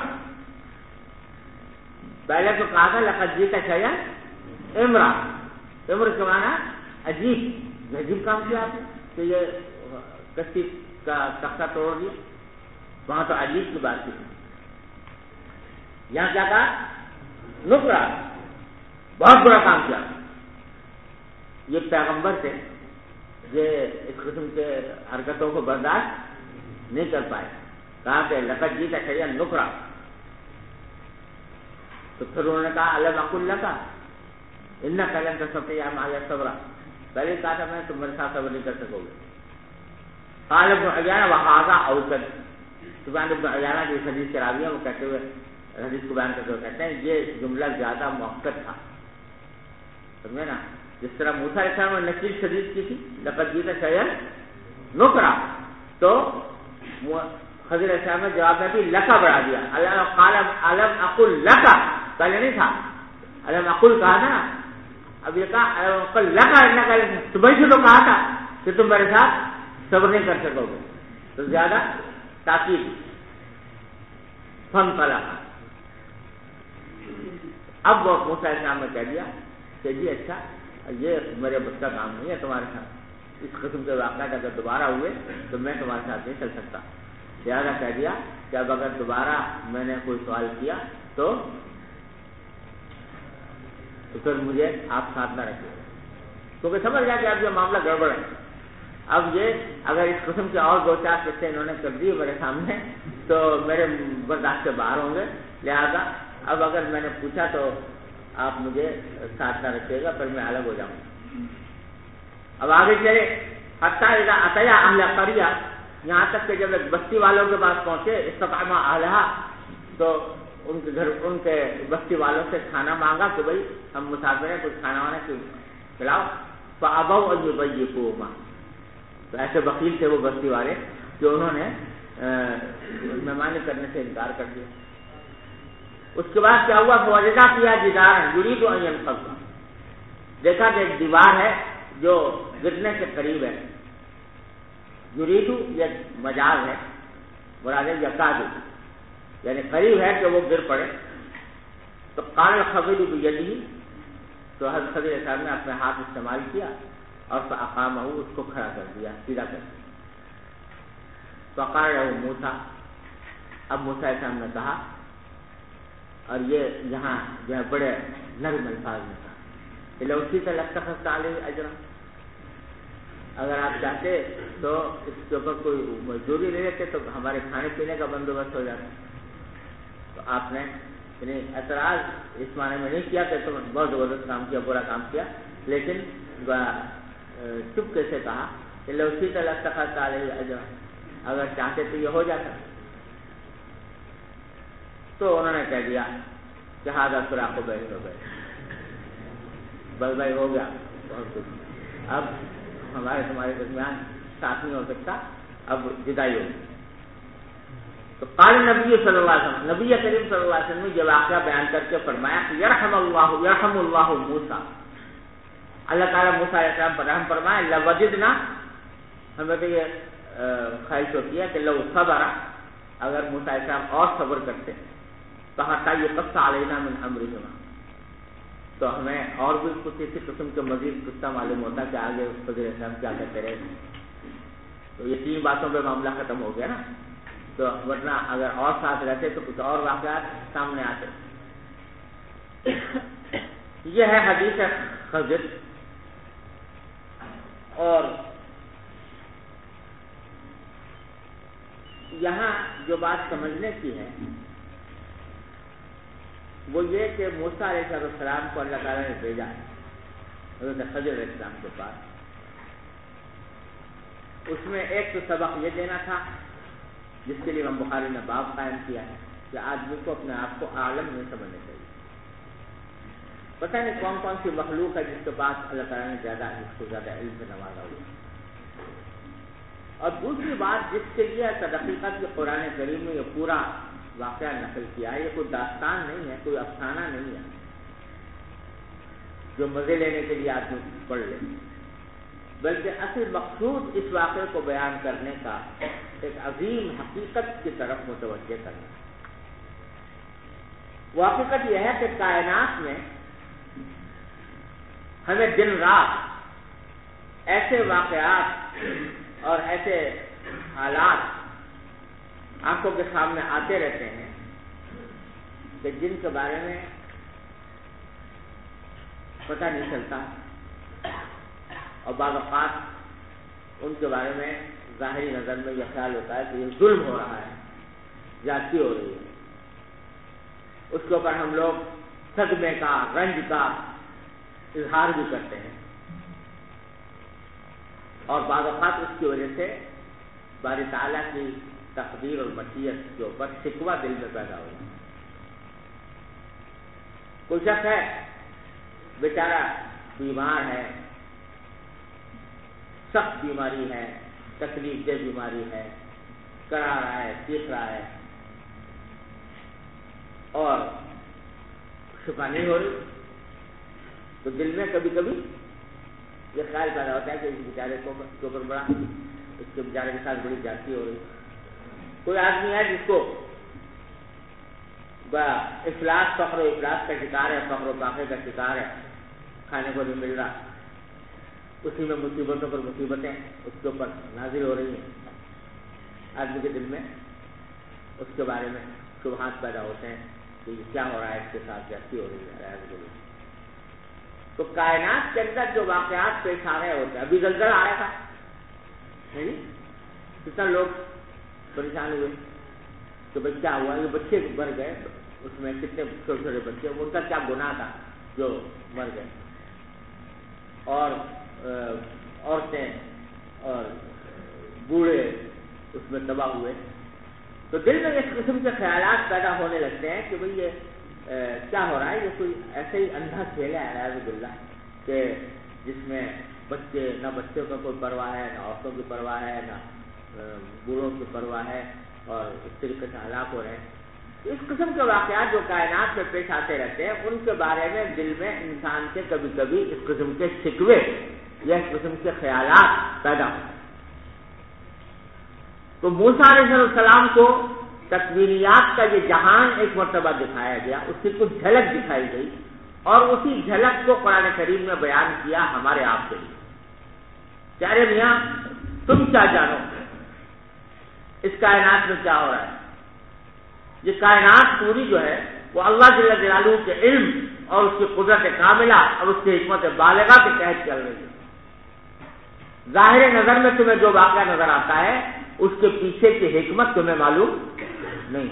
پہلے تو کہا تھا لقد جئت شیئا امرا، امر کے معنی عجیب، عجیب کام کیا آپ نے کہ یہ کشتی کا تختہ توڑ دیا. وہاں تو عجیب کی بات تھی، یہاں کیا کہا؟ نکرا، بہت برا کام کیا. یہ پیغمبر تھے، یہ اس قسم کے حرکتوں کو برداشت نہیں کر پائے. کہا کہ لقد جئت شیئا نکرا. تو پھر انہوں نے کہا الم اقل لک انک لن تستطیع معی صبرا، پہلے کہا تھا میں تم میرے ساتھ صبر نہیں کر سکو گے. قال ابن عیینہ وہذا اوکد، سفیان ابن عیینہ جو حدیث کے راوی ہیں وہ کہتے ہوئے حدیث کو بیان کرتے ہوئے کہتے ہیں یہ جملہ زیادہ مؤکد تھا. سمجھے نا، جس طرح موسیٰ علیہ السلام نے نکیر شدید کی تھی لقد جئت شیئا نکرا، تو خضر علیہ السلام نے جواب میں بھی لکا بڑھا دیا. قال الم اقل لکا، پہلے نہیں تھا الم اقل کہا تھا نا، اب یہ کہا الم اقل لکا، تمہیں سے تو کہا تھا کہ تم میرے ساتھ صبر نہیں کر سکو گے، تو زیادہ تاکید. فانطلقا، اب وہ موسیٰ علیہ السلام نے کہہ دیا کہ جی اچھا یہ میرے بس کا کام نہیں ہے تمہارے ساتھ، اس قسم کے واقعات اگر دوبارہ ہوئے تو میں تمہارے ساتھ نہیں چل سکتا. لہٰذا کہہ دیا کہ اب اگر دوبارہ میں نے کوئی سوال کیا تو پھر مجھے آپ ساتھ نہ رکھیں، کیونکہ سمجھ گیا کہ اب یہ معاملہ گڑبڑ ہے. اب یہ اگر اس قسم کے اور دو چار قصے انہوں نے کر دیے میرے سامنے تو میرے برداشت سے باہر ہوں گے. لہذا اب اگر میں نے پوچھا تو آپ مجھے ساتھ نہ رکھیے گا، پھر میں الگ ہو جاؤں گا. اب آگے چلے حتی اذا اتیا اہل قریہ، یہاں تک کہ جب ایک بستی والوں کے پاس پہنچے استطعما اہلہا، تو ان کے گھر ان کے بستی والوں سے کھانا مانگا کہ بھائی ہم مسافر ہیں، کچھ کھانا وانا کھلاؤ. فابوا ان یضیفوہما، تو ایسے بخیل تھے وہ بستی والے کہ انہوں نے مہمانی کرنے سے انکار کر دیا. اس کے بعد کیا ہوا؟ فوجدا فیہا جدارا یرید ان ینقض، دیکھا کہ ایک دیوار ہے جو گرنے کے قریب ہے. یرید یہ مجاز ہے، مراد ہے یکاد، یعنی قریب ہے کہ وہ گر پڑے. تو قال الخضر بیدہ، تو حضرت خضر علیہ السلام نے اپنے ہاتھ استعمال کیا اور فاقامہ، اس کو کھڑا کر دیا، سیدھا کر دیا. فقال له موسیٰ، اب موسیٰ علیہ السلام نے کہا، اور یہ یہاں جو ہے بڑے نرم الفاظ میں کہا، لو شئت لاتخذت علیہ اجرا، اگر آپ چاہتے تو اس کے اوپر کوئی مزدوری لے لیتے تو ہمارے کھانے پینے کا بندوبست ہو جاتا. تو آپ نے یعنی اعتراض اس معنی میں نہیں کیا کہ تم بہت زبردست کام کیا، برا کام کیا، لیکن چپکے سے کہا کہ لو شئت لاستخرت علیہ اجرا، اگر چاہتے تو یہ ہو جاتا. تو انہوں نے کہہ دیا کہ ھذا فراق بینی و بینک، بس بھائی ہو گیا بہت کچھ، اب ہمارے درمیان ساتھ نہیں ہو سکتا، اب جدائی ہوگی. تو قال نبی صلی اللہ علیہ وسلم، نبی کریم صلی اللہ علیہ وسلم نے یہ واقعہ بیان کر کے فرمایا کہ یرحم اللہ موسیٰ، اللہ تعالیٰ موسیٰ علیہ السلام پر رحم فرمائے. لوجدنا، ہمیں تو یہ خواہش ہوتی ہے کہ لو صبر، اگر موسیٰ علیہ السلام اور صبر کرتے تو حتی یقص علینا من امرہما، تو ہمیں اور بھی کچھ اسی قسم کے مزید قصہ معلوم ہوتا کہ آگے خضر علیہ السلام کیا کرتے رہے. تو یہ 3 باتوں پہ معاملہ ختم ہو گیا نا، تو ورنہ اگر اور ساتھ رہتے تو کچھ اور واقعات سامنے آتے. یہ ہے حدیث خضر. اور یہاں جو بات سمجھنے کی ہے وہ یہ کہ موسیٰ علیہ السلام کو اللہ تعالیٰ نے بھیجا حضرت خضر علیہ السلام کے پاس. اس میں ایک تو سبق یہ دینا تھا جس کے لیے امام بخاری نے باب قائم کیا ہے کہ آدمی کو اپنے آپ کو عالم نہیں سمجھنا چاہیے. پتہ نہیں کون کون سی مخلوق ہے جس کے پاس اللہ تعالیٰ نے جس کو زیادہ علم سے نوازا ہوا. اور دوسری بات جس کے لیے حقیقت کے قرآن کریم میں یہ پورا واقعہ نقل کیا ہے، یہ کوئی داستان نہیں ہے، کوئی افسانہ نہیں ہے جو مزے لینے کے لیے آدمی پڑھ لے، بلکہ اصل مقصود اس واقعے کو بیان کرنے کا ایک عظیم حقیقت کی طرف متوجہ کرنا. وہ حقیقت یہ ہے کہ کائنات میں ہمیں دن رات ایسے واقعات اور ایسے حالات آنکھوں کے سامنے آتے رہتے ہیں کہ جن کے بارے میں پتہ نہیں چلتا، اور بعض اوقات ان کے بارے میں ظاہری نظر میں یہ خیال ہوتا ہے کہ یہ ظلم ہو رہا ہے، زیادتی ہو رہی ہے. اس کے اوپر ہم لوگ صدمے کا، رنج کا اظہار بھی کرتے ہیں، اور بعض اوقات اس کی وجہ سے باری تعالیٰ کی تقدیر اور مشیت کے اوپر شکوہ دل میں پیدا ہو جاتا ہے. کوئی شخص ہے بیچارہ بیمار ہے، سخت بیماری ہے، تکلیف دہ بیماری ہے، کرا رہا ہے، چیخ رہا ہے، اور شفا نہیں ہو رہی، تو دل میں کبھی کبھی یہ خیال پیدا ہوتا ہے کہ اس بیچارے کے اوپر بڑا، اس کے بیچارے کے ساتھ بڑی زیادتی ہو رہی. کوئی آدمی ہے جس کو افلاس، فقر و افلاس کا شکار ہے، فقر و فاقے کا شکار ہے، کھانے کو نہیں مل رہا، اسی میں مصیبتوں پر مصیبتیں اس کے اوپر نازل ہو رہی ہیں. آدمی کے دل میں اس کے بارے میں شبہات پیدا ہوتے ہیں کہ یہ کیا ہو رہا ہے، اس کے ساتھ زیادتی ہو رہی ہے. تو کائنات کے اندر جو واقعات پیش آ رہے ہوتے ہیں، ابھی زلزلہ آیا تھا، کتنا لوگ پریشان ہوئے کہ بھائی کیا ہوا، یہ بچے مر گئے، اس میں کتنے چھوٹے چھوٹے بچے، ان کا کیا گناہ تھا جو مر گئے، اور عورتیں اور بوڑھے اس میں تباہ ہوئے. تو دل میں اس قسم کے خیالات پیدا ہونے لگتے ہیں کہ بھئی یہ کیا ہو رہا ہے، یہ کوئی ایسے ہی اندھا کھیل ہے اعوذ باللہ کہ جس میں بچے، نہ بچوں کا کوئی پرواہ ہے، نہ عورتوں کی پرواہ ہے، نہ بوڑھوں کی پرواہ ہے، اور اس طریقے سے ہلاک ہو رہے ہیں. اس قسم کے واقعات جو کائنات میں پیش آتے رہتے ہیں، ان کے بارے میں دل میں انسان کے کبھی کبھی اس قسم کے شکوے یا اس قسم کے خیالات پیدا ہوتے ہیں. تو موسیٰ علیہ السلام کو تصویریات کا یہ جہان ایک مرتبہ دکھایا گیا، اس کی کچھ جھلک دکھائی گئی، اور اسی جھلک کو قرآن کریم میں بیان کیا ہمارے آپ کے لیے. پیارے میاں، تم کیا جانو اس کائنات میں کیا ہو رہا ہے؟ یہ کائنات پوری جو ہے وہ اللہ جل جلالہ کے علم اور اس کی قدرت کاملہ اور اس کی حکمت بالغہ کے تحت چل رہی ہے. ظاہر نظر میں تمہیں جو واقعہ نظر آتا ہے اس کے پیچھے کی حکمت تمہیں معلوم نہیں.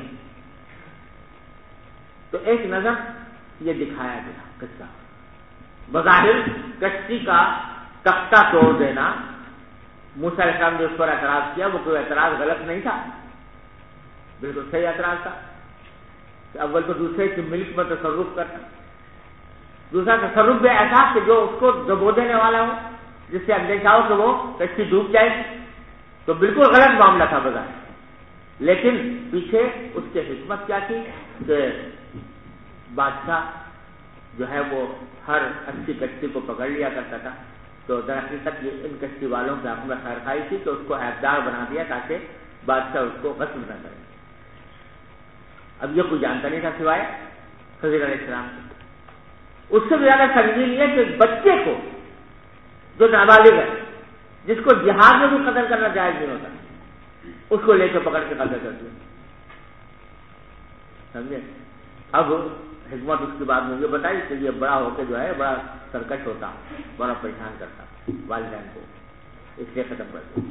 تو ایک نظر یہ دکھایا گیا قصہ، بظاہر کشتی کا تختہ توڑ دینا، موسیٰ علیہ السلام نے اس پر اعتراض کیا، وہ کوئی اعتراض غلط نہیں تھا، بالکل صحیح اعتراض تھا کہ اول تو دوسرے کی ملک میں تصرف کرنا، دوسرا تصرف بھی ایسا کہ جو اس کو دبو دینے والا ہو، جس سے اندیشہ ہو کہ وہ کشتی ڈوب جائے، تو بالکل غلط معاملہ تھا بظاہر، لیکن پیچھے اس کی حکمت کیا تھی کہ بادشاہ جو ہے وہ ہر اچھی کشتی کو پکڑ لیا کرتا تھا، تو درحقیقت یہ ان کشتی والوں کے حق میں خیر خائی تھی کہ اس کو عیبدار بنا دیا تاکہ بادشاہ اس کو غصب نہ کرے۔ اب یہ کوئی جانتا نہیں تھا سوائے خضر علیہ السلام سے۔ اس سے زیادہ سنگین یہ کہ بچے کو جو نابالغ ہے، جس کو جہاد میں بھی قتل کرنا جائز نہیں ہوتا، اس کو لے کے پکڑ کے قتل کر دیا، سمجھے؟ اب حکمت اس کے بعد مجھے بتائی کہ یہ بڑا ہو کے جو ہے بڑا سرکش ہوتا، بڑا پریشان کرتا والدین کو، اس لیے ختم کر دیا۔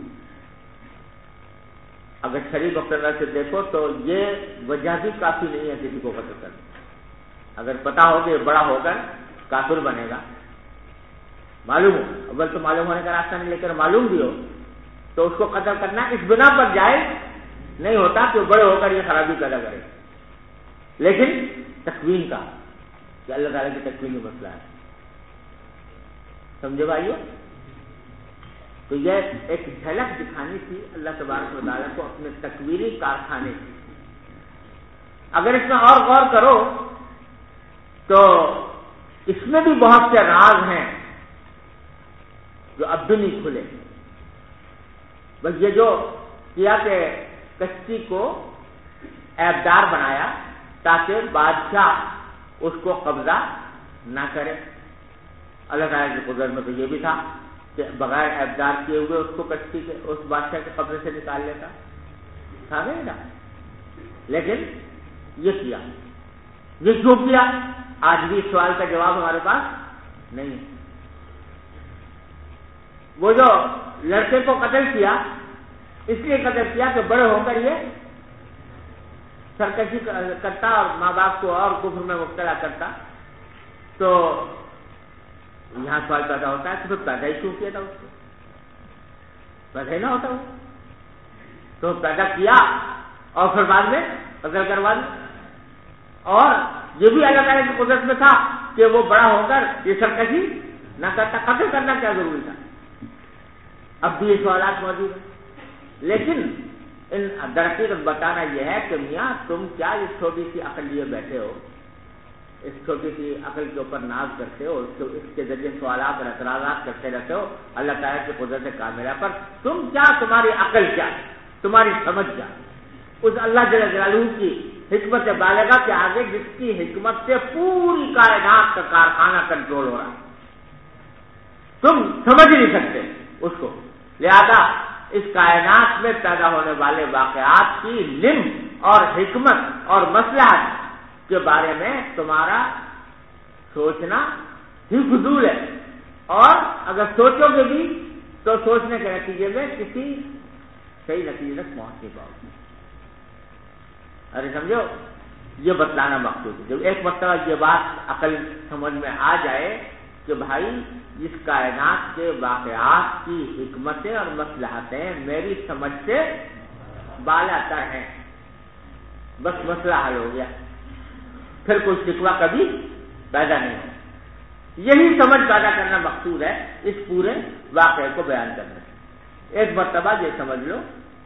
اگر شریف اقتدار سے دیکھو تو یہ وجہ بھی کافی نہیں ہے کسی کو قتل کرنے۔ اگر پتا ہو کہ یہ بڑا ہو کر کافر بنے گا، معلوم ہو، اول تو معلوم ہونے کا راستہ نہیں، لیکن معلوم بھی ہو تو اس کو قتل کرنا اس بنا پر جائز نہیں ہوتا کہ بڑے ہو کر یہ خرابی پیدا کرے، لیکن تکوین کا کہ اللہ تعالیٰ کی تکوینی مسئلہ ہے، سمجھے بھائیو؟ تو یہ ایک جھلک دکھانی تھی اللہ تبارک و تعالیٰ کو اپنے تکوینی کارخانے کی۔ اگر اس میں اور غور کرو تو اس میں بھی بہت سے راز ہیں جو اب بھی نہیں کھلے۔ بس یہ جو کیا کہ کشتی کو عیبدار بنایا تاکہ بادشاہ اس کو قبضہ نہ کرے، اللہ تعالیٰ کی قدرت میں تو یہ بھی تھا کہ بغیر عیبدار کیے ہوئے اس کو کشتی کے اس بادشاہ کے قبضے سے نکال لیتا، تھا نہیں نا؟ لیکن یہ کیا، یہ کیوں کیا؟ آج بھی اس سوال کا جواب ہمارے پاس نہیں ہے۔ وہ جو لڑکے کو قتل کیا اس لیے قتل کیا کہ بڑے ہو کر یہ سرکشی کرتا اور ماں باپ کو اور کفر میں مبتلا کرتا، تو یہاں سوال پیدا ہوتا ہے کہ پھر پیدا ہی کیوں کیا تھا، اس کو پیدا ہی نہ ہوتا وہ تو پیدا کیا اور پھر بعد میں قتل کروا دیا۔ اور یہ بھی اللہ تعالیٰ کی قدرت میں تھا کہ وہ بڑا ہو کر یہ سرکشی نہ کرتا، قتل کرنا کیا ضروری تھا؟ اب بھی یہ سوالات موجود ہیں، لیکن ان درحقیقت بتانا یہ ہے کہ میاں تم کیا اس چھوٹی سی عقل لیے بیٹھے ہو، اس چھوٹی سی عقل کے اوپر ناز کرتے ہو، اس کے ذریعے سوالات اور اعتراضات کرتے رہتے ہو اللہ تعالیٰ کی قدرت کاملہ پر۔ تم کیا، تمہاری عقل کیا، تمہاری سمجھ کیا اس اللہ جل جلالہ کی حکمت بالغہ کے آگے، جس کی حکمت سے پوری کائنات کا کارخانہ کنٹرول ہو رہا ہے، تم سمجھ نہیں سکتے اس کو۔ لہذا اس کائنات میں پیدا ہونے والے واقعات کی علم اور حکمت اور مصلحت کے بارے میں تمہارا سوچنا ہی فضول ہے، اور اگر سوچو گے بھی تو سوچنے کے نتیجے میں کسی صحیح نتیجے تک پہنچ نہیں پاؤ گے۔ ارے سمجھو، یہ بتلانا مقصود ہے۔ جب ایک مرتبہ یہ بات عقل سمجھ میں آ جائے کہ بھائی اس کائنات کے واقعات کی حکمتیں اور مصلحتیں میری سمجھ سے بالا تر ہیں، بس مسئلہ حل ہو گیا، پھر کوئی شکوہ کبھی پیدا نہیں ہو۔ یہی سمجھ پیدا کرنا مقصود ہے اس پورے واقعے کو بیان کرنے سے۔ ایک مرتبہ یہ سمجھ لو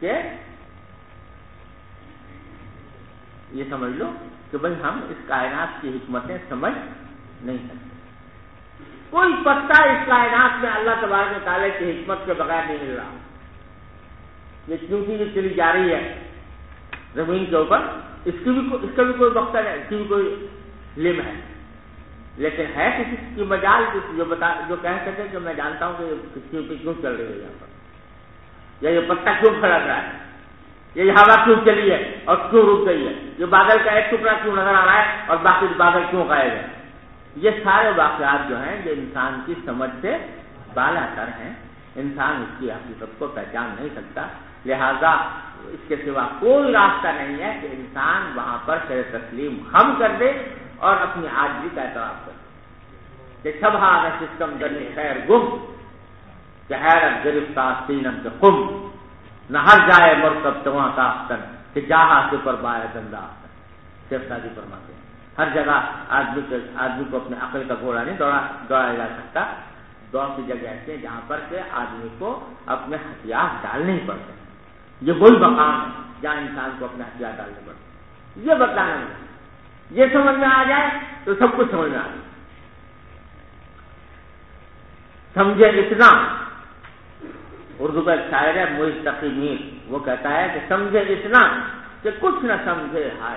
کہ بھائی ہم اس کائنات کی حکمتیں سمجھ نہیں سکتے، کوئی پتا اس کائنات میں اللہ تبارک و تعالیٰ کی حکمت کے بغیر نہیں مل رہا۔ یہ کیونکہ یہ چلی جا رہی ہے زمین کے اوپر، اس کا بھی کوئی مقصد ہے، اس کی بھی کوئی علم ہے، لیکن ہے کسی کی مجال جو کہہ سکے کہ میں جانتا ہوں کہ یہ کیوں چل رہی ہے یہاں پر، یا یہ پتا کیوں کھڑا رہا ہے، یہ ہوا کیوں چلی ہے اور کیوں رک گئی ہے، یہ بادل کا ایک ٹکڑا کیوں نظر آ رہا ہے اور باقی بادل کیوں غائب ہے۔ یہ سارے واقعات جو ہیں یہ انسان کی سمجھ سے بالا تر ہیں، انسان اس کی حقیقت کو پہچان نہیں سکتا، لہذا اس کے سوا کوئی راستہ نہیں ہے کہ انسان وہاں پر سر تسلیم خم کر دے اور اپنی عاجزی کا اعتراف کرے کہ سبھا میں سسٹم کرنے خیر گم کہ حیرت گرفتار سینم کے خم نہ ہر جائے مرکب تواں تاختن کہ جہاں سے پر بایا زندہ شیخ سعدی فرماتے ہیں ہر جگہ آدمی کو اپنے عقل کا گھوڑا نہیں دوڑایا جا سکتا. دوڑ کی جگہ ایسے ہیں جہاں پر کہ آدمی کو اپنے ہتھیار ڈالنے ہی پڑتے ہیں. یہ وہی مقام ہے جہاں انسان کو اپنے ہتھیار ڈالنے پڑتے ہیں. یہ بتانا نہیں، یہ سمجھ میں آ جائے تو سب کچھ سمجھ میں آ جائے. سمجھے اتنا، اردو کا ایک شاعر ہے موئی تقی میر، وہ کہتا ہے کہ سمجھے اتنا کہ کچھ نہ سمجھے ہائے،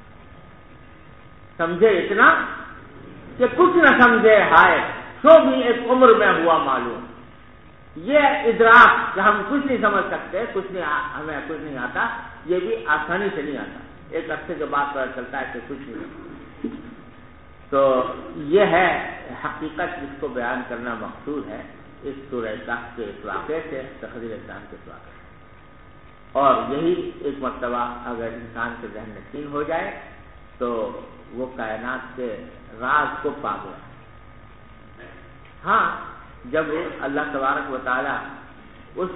سمجھے اتنا کہ کچھ نہ سمجھے ہائے، سو بھی ایک عمر میں ہوا معلوم. یہ ادراک کہ ہم کچھ نہیں سمجھ سکتے، کچھ نہیں ہمیں کچھ نہیں آتا، یہ بھی آسانی سے نہیں آتا. ایک عرصے کے بعد پتہ چلتا ہے کہ کچھ نہیں. تو یہ ہے حقیقت جس کو بیان کرنا مقصود ہے اس سورہ کہف کے اس واقعے سے، خضر اسلام کے اس واقعے سے. اور یہی ایک مرتبہ اگر انسان کے ذہن نشین ہو جائے تو وہ کائنات کے راز کو پا گیا. ہاں، جب اللہ تبارک و تعالی اس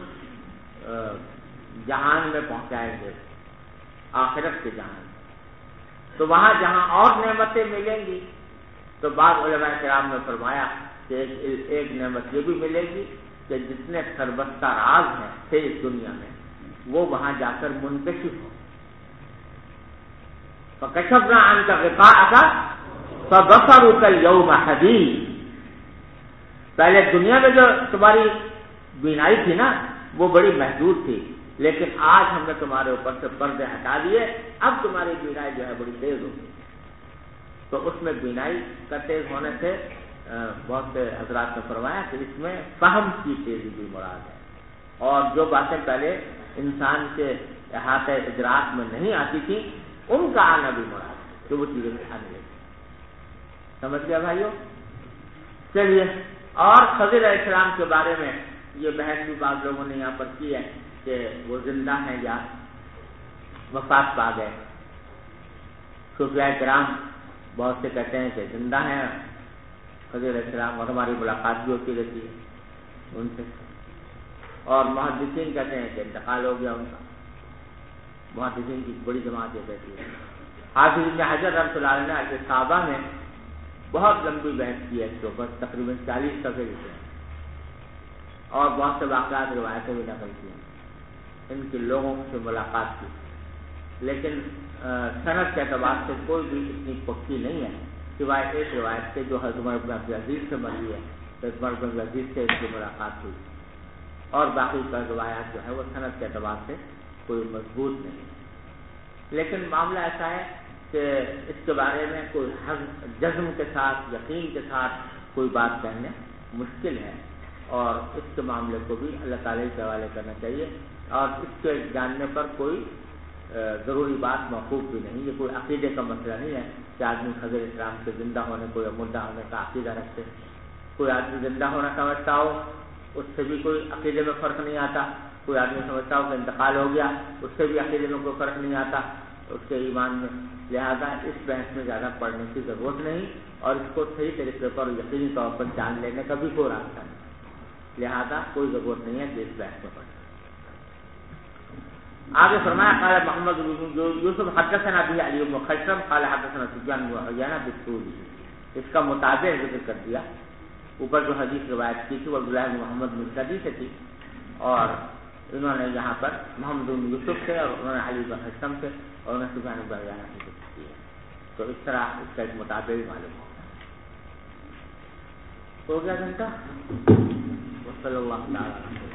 جہان میں پہنچائیں گے، آخرت کے جہان، تو وہاں جہاں اور نعمتیں ملیں گی تو بعض علماء کرام نے فرمایا کہ ایک نعمت یہ بھی ملے گی کہ جتنے سربستہ راز ہیں تھے اس دنیا میں وہ وہاں جا کر منکشف ہو. فَكَشَفْنَا عَنْكَ غِطَاءَكَ فَبَصَرُكَ الْيَوْمَ حَدِيدٌ. پہلے دنیا میں جو تمہاری بینائی تھی نا وہ بڑی محدود تھی، لیکن آج ہم نے تمہارے اوپر سے پردے ہٹا دیے، اب تمہاری بینائی جو ہے بڑی تیز ہوگی. تو اس میں بینائی کا تیز ہونے سے بہت سے حضرات نے فرمایا کہ اس میں فہم کی تیزی بھی مراد ہے، اور جو باتیں پہلے انسان کے احاطہ ادراک میں نہیں آتی تھی ان کا آنا بھی مراد ہے کہ وہ چیزیں آنے لگی. سمجھ گیا بھائیو؟ چلیے، اور خضر علیہ السلام کے بارے میں یہ بحث بھی بعض لوگوں نے یہاں پر کی ہے کہ وہ زندہ ہیں یا وفات پا گئے. صوفیاء کرام بہت سے کہتے ہیں کہ زندہ ہیں خضر علیہ السلام، اور ہماری ملاقات بھی ہوتی رہتی ہے ان سے. اور محدثین کہتے ہیں کہ انتقال ہو گیا ان کا. محدثین کی بڑی جماعت یہ کہتی ہے. حافظ ابن حجر رحمۃ اللہ علیہ نے صحابہ میں بہت لمبی بحث کی ہے اس کے اوپر، تقریباً 40 صفحے لکھے ہیں، اور بہت سے واقعات روایتیں بھی نقل کی ہیں ان کے لوگوں سے ملاقات کی. لیکن سند کے اعتبار سے کوئی بھی اتنی پکی نہیں ہے سوائے ایک روایت سے جو حضرت عمر بن عبد العزیز سے مروی ہے کہ عمر بن عبد العزیز سے ان کی ملاقات ہوئی، اور باقی کا روایات جو ہے وہ سند کے اعتبار سے کوئی مضبوط نہیں ہے. لیکن معاملہ ایسا ہے کہ اس کے بارے میں کوئی جزم کے ساتھ، یقین کے ساتھ کوئی بات کہنے مشکل ہے، اور اس کے معاملے کو بھی اللہ تعالی کے حوالے کرنا چاہیے. اور اس کے جاننے پر کوئی ضروری بات موقوف بھی نہیں. یہ کوئی عقیدے کا مسئلہ نہیں ہے کہ آدمی خضر اسلام کے زندہ ہونے کو یا مردہ ہونے کا عقیدہ رکھتے. کوئی آدمی زندہ ہونا سمجھتا ہو اس سے بھی کوئی عقیدے میں فرق نہیں آتا. کوئی آدمی سمجھتا ہو کہ انتقال ہو گیا اس سے بھی عقیدے میں کوئی فرق نہیں آتا اس کے ایمان میں. لہذا اس بحث میں زیادہ پڑھنے کی ضرورت نہیں، اور اس کو صحیح طریقے پر یقینی طور پر جان لینے کا بھی کوئی راستہ نہیں. لہذا کوئی ضرورت نہیں ہے کہ اس بحث میں پڑھیں. آگے فرمایا قال محمد یوسف حدثنا به علی بن خشرم قال حدثنا سفیان بن عیینہ بالطول. اس کا مطابق ذکر کر دیا. اوپر جو حدیث روایت کی تھی وہ عبداللہ بن محمد بن سعدی سے تھی، اور انہوں نے یہاں پر محمد بن یوسف سے، اور انہوں نے علی بن خشرم سے، اور انہوں نے سفیان بن عیینہ سے ذکر کی ہے. تو اس طرح اس کا ایک مطابق معلوم ہوگا. ہو گیا گھنٹہ. وصلی اللہ تعالی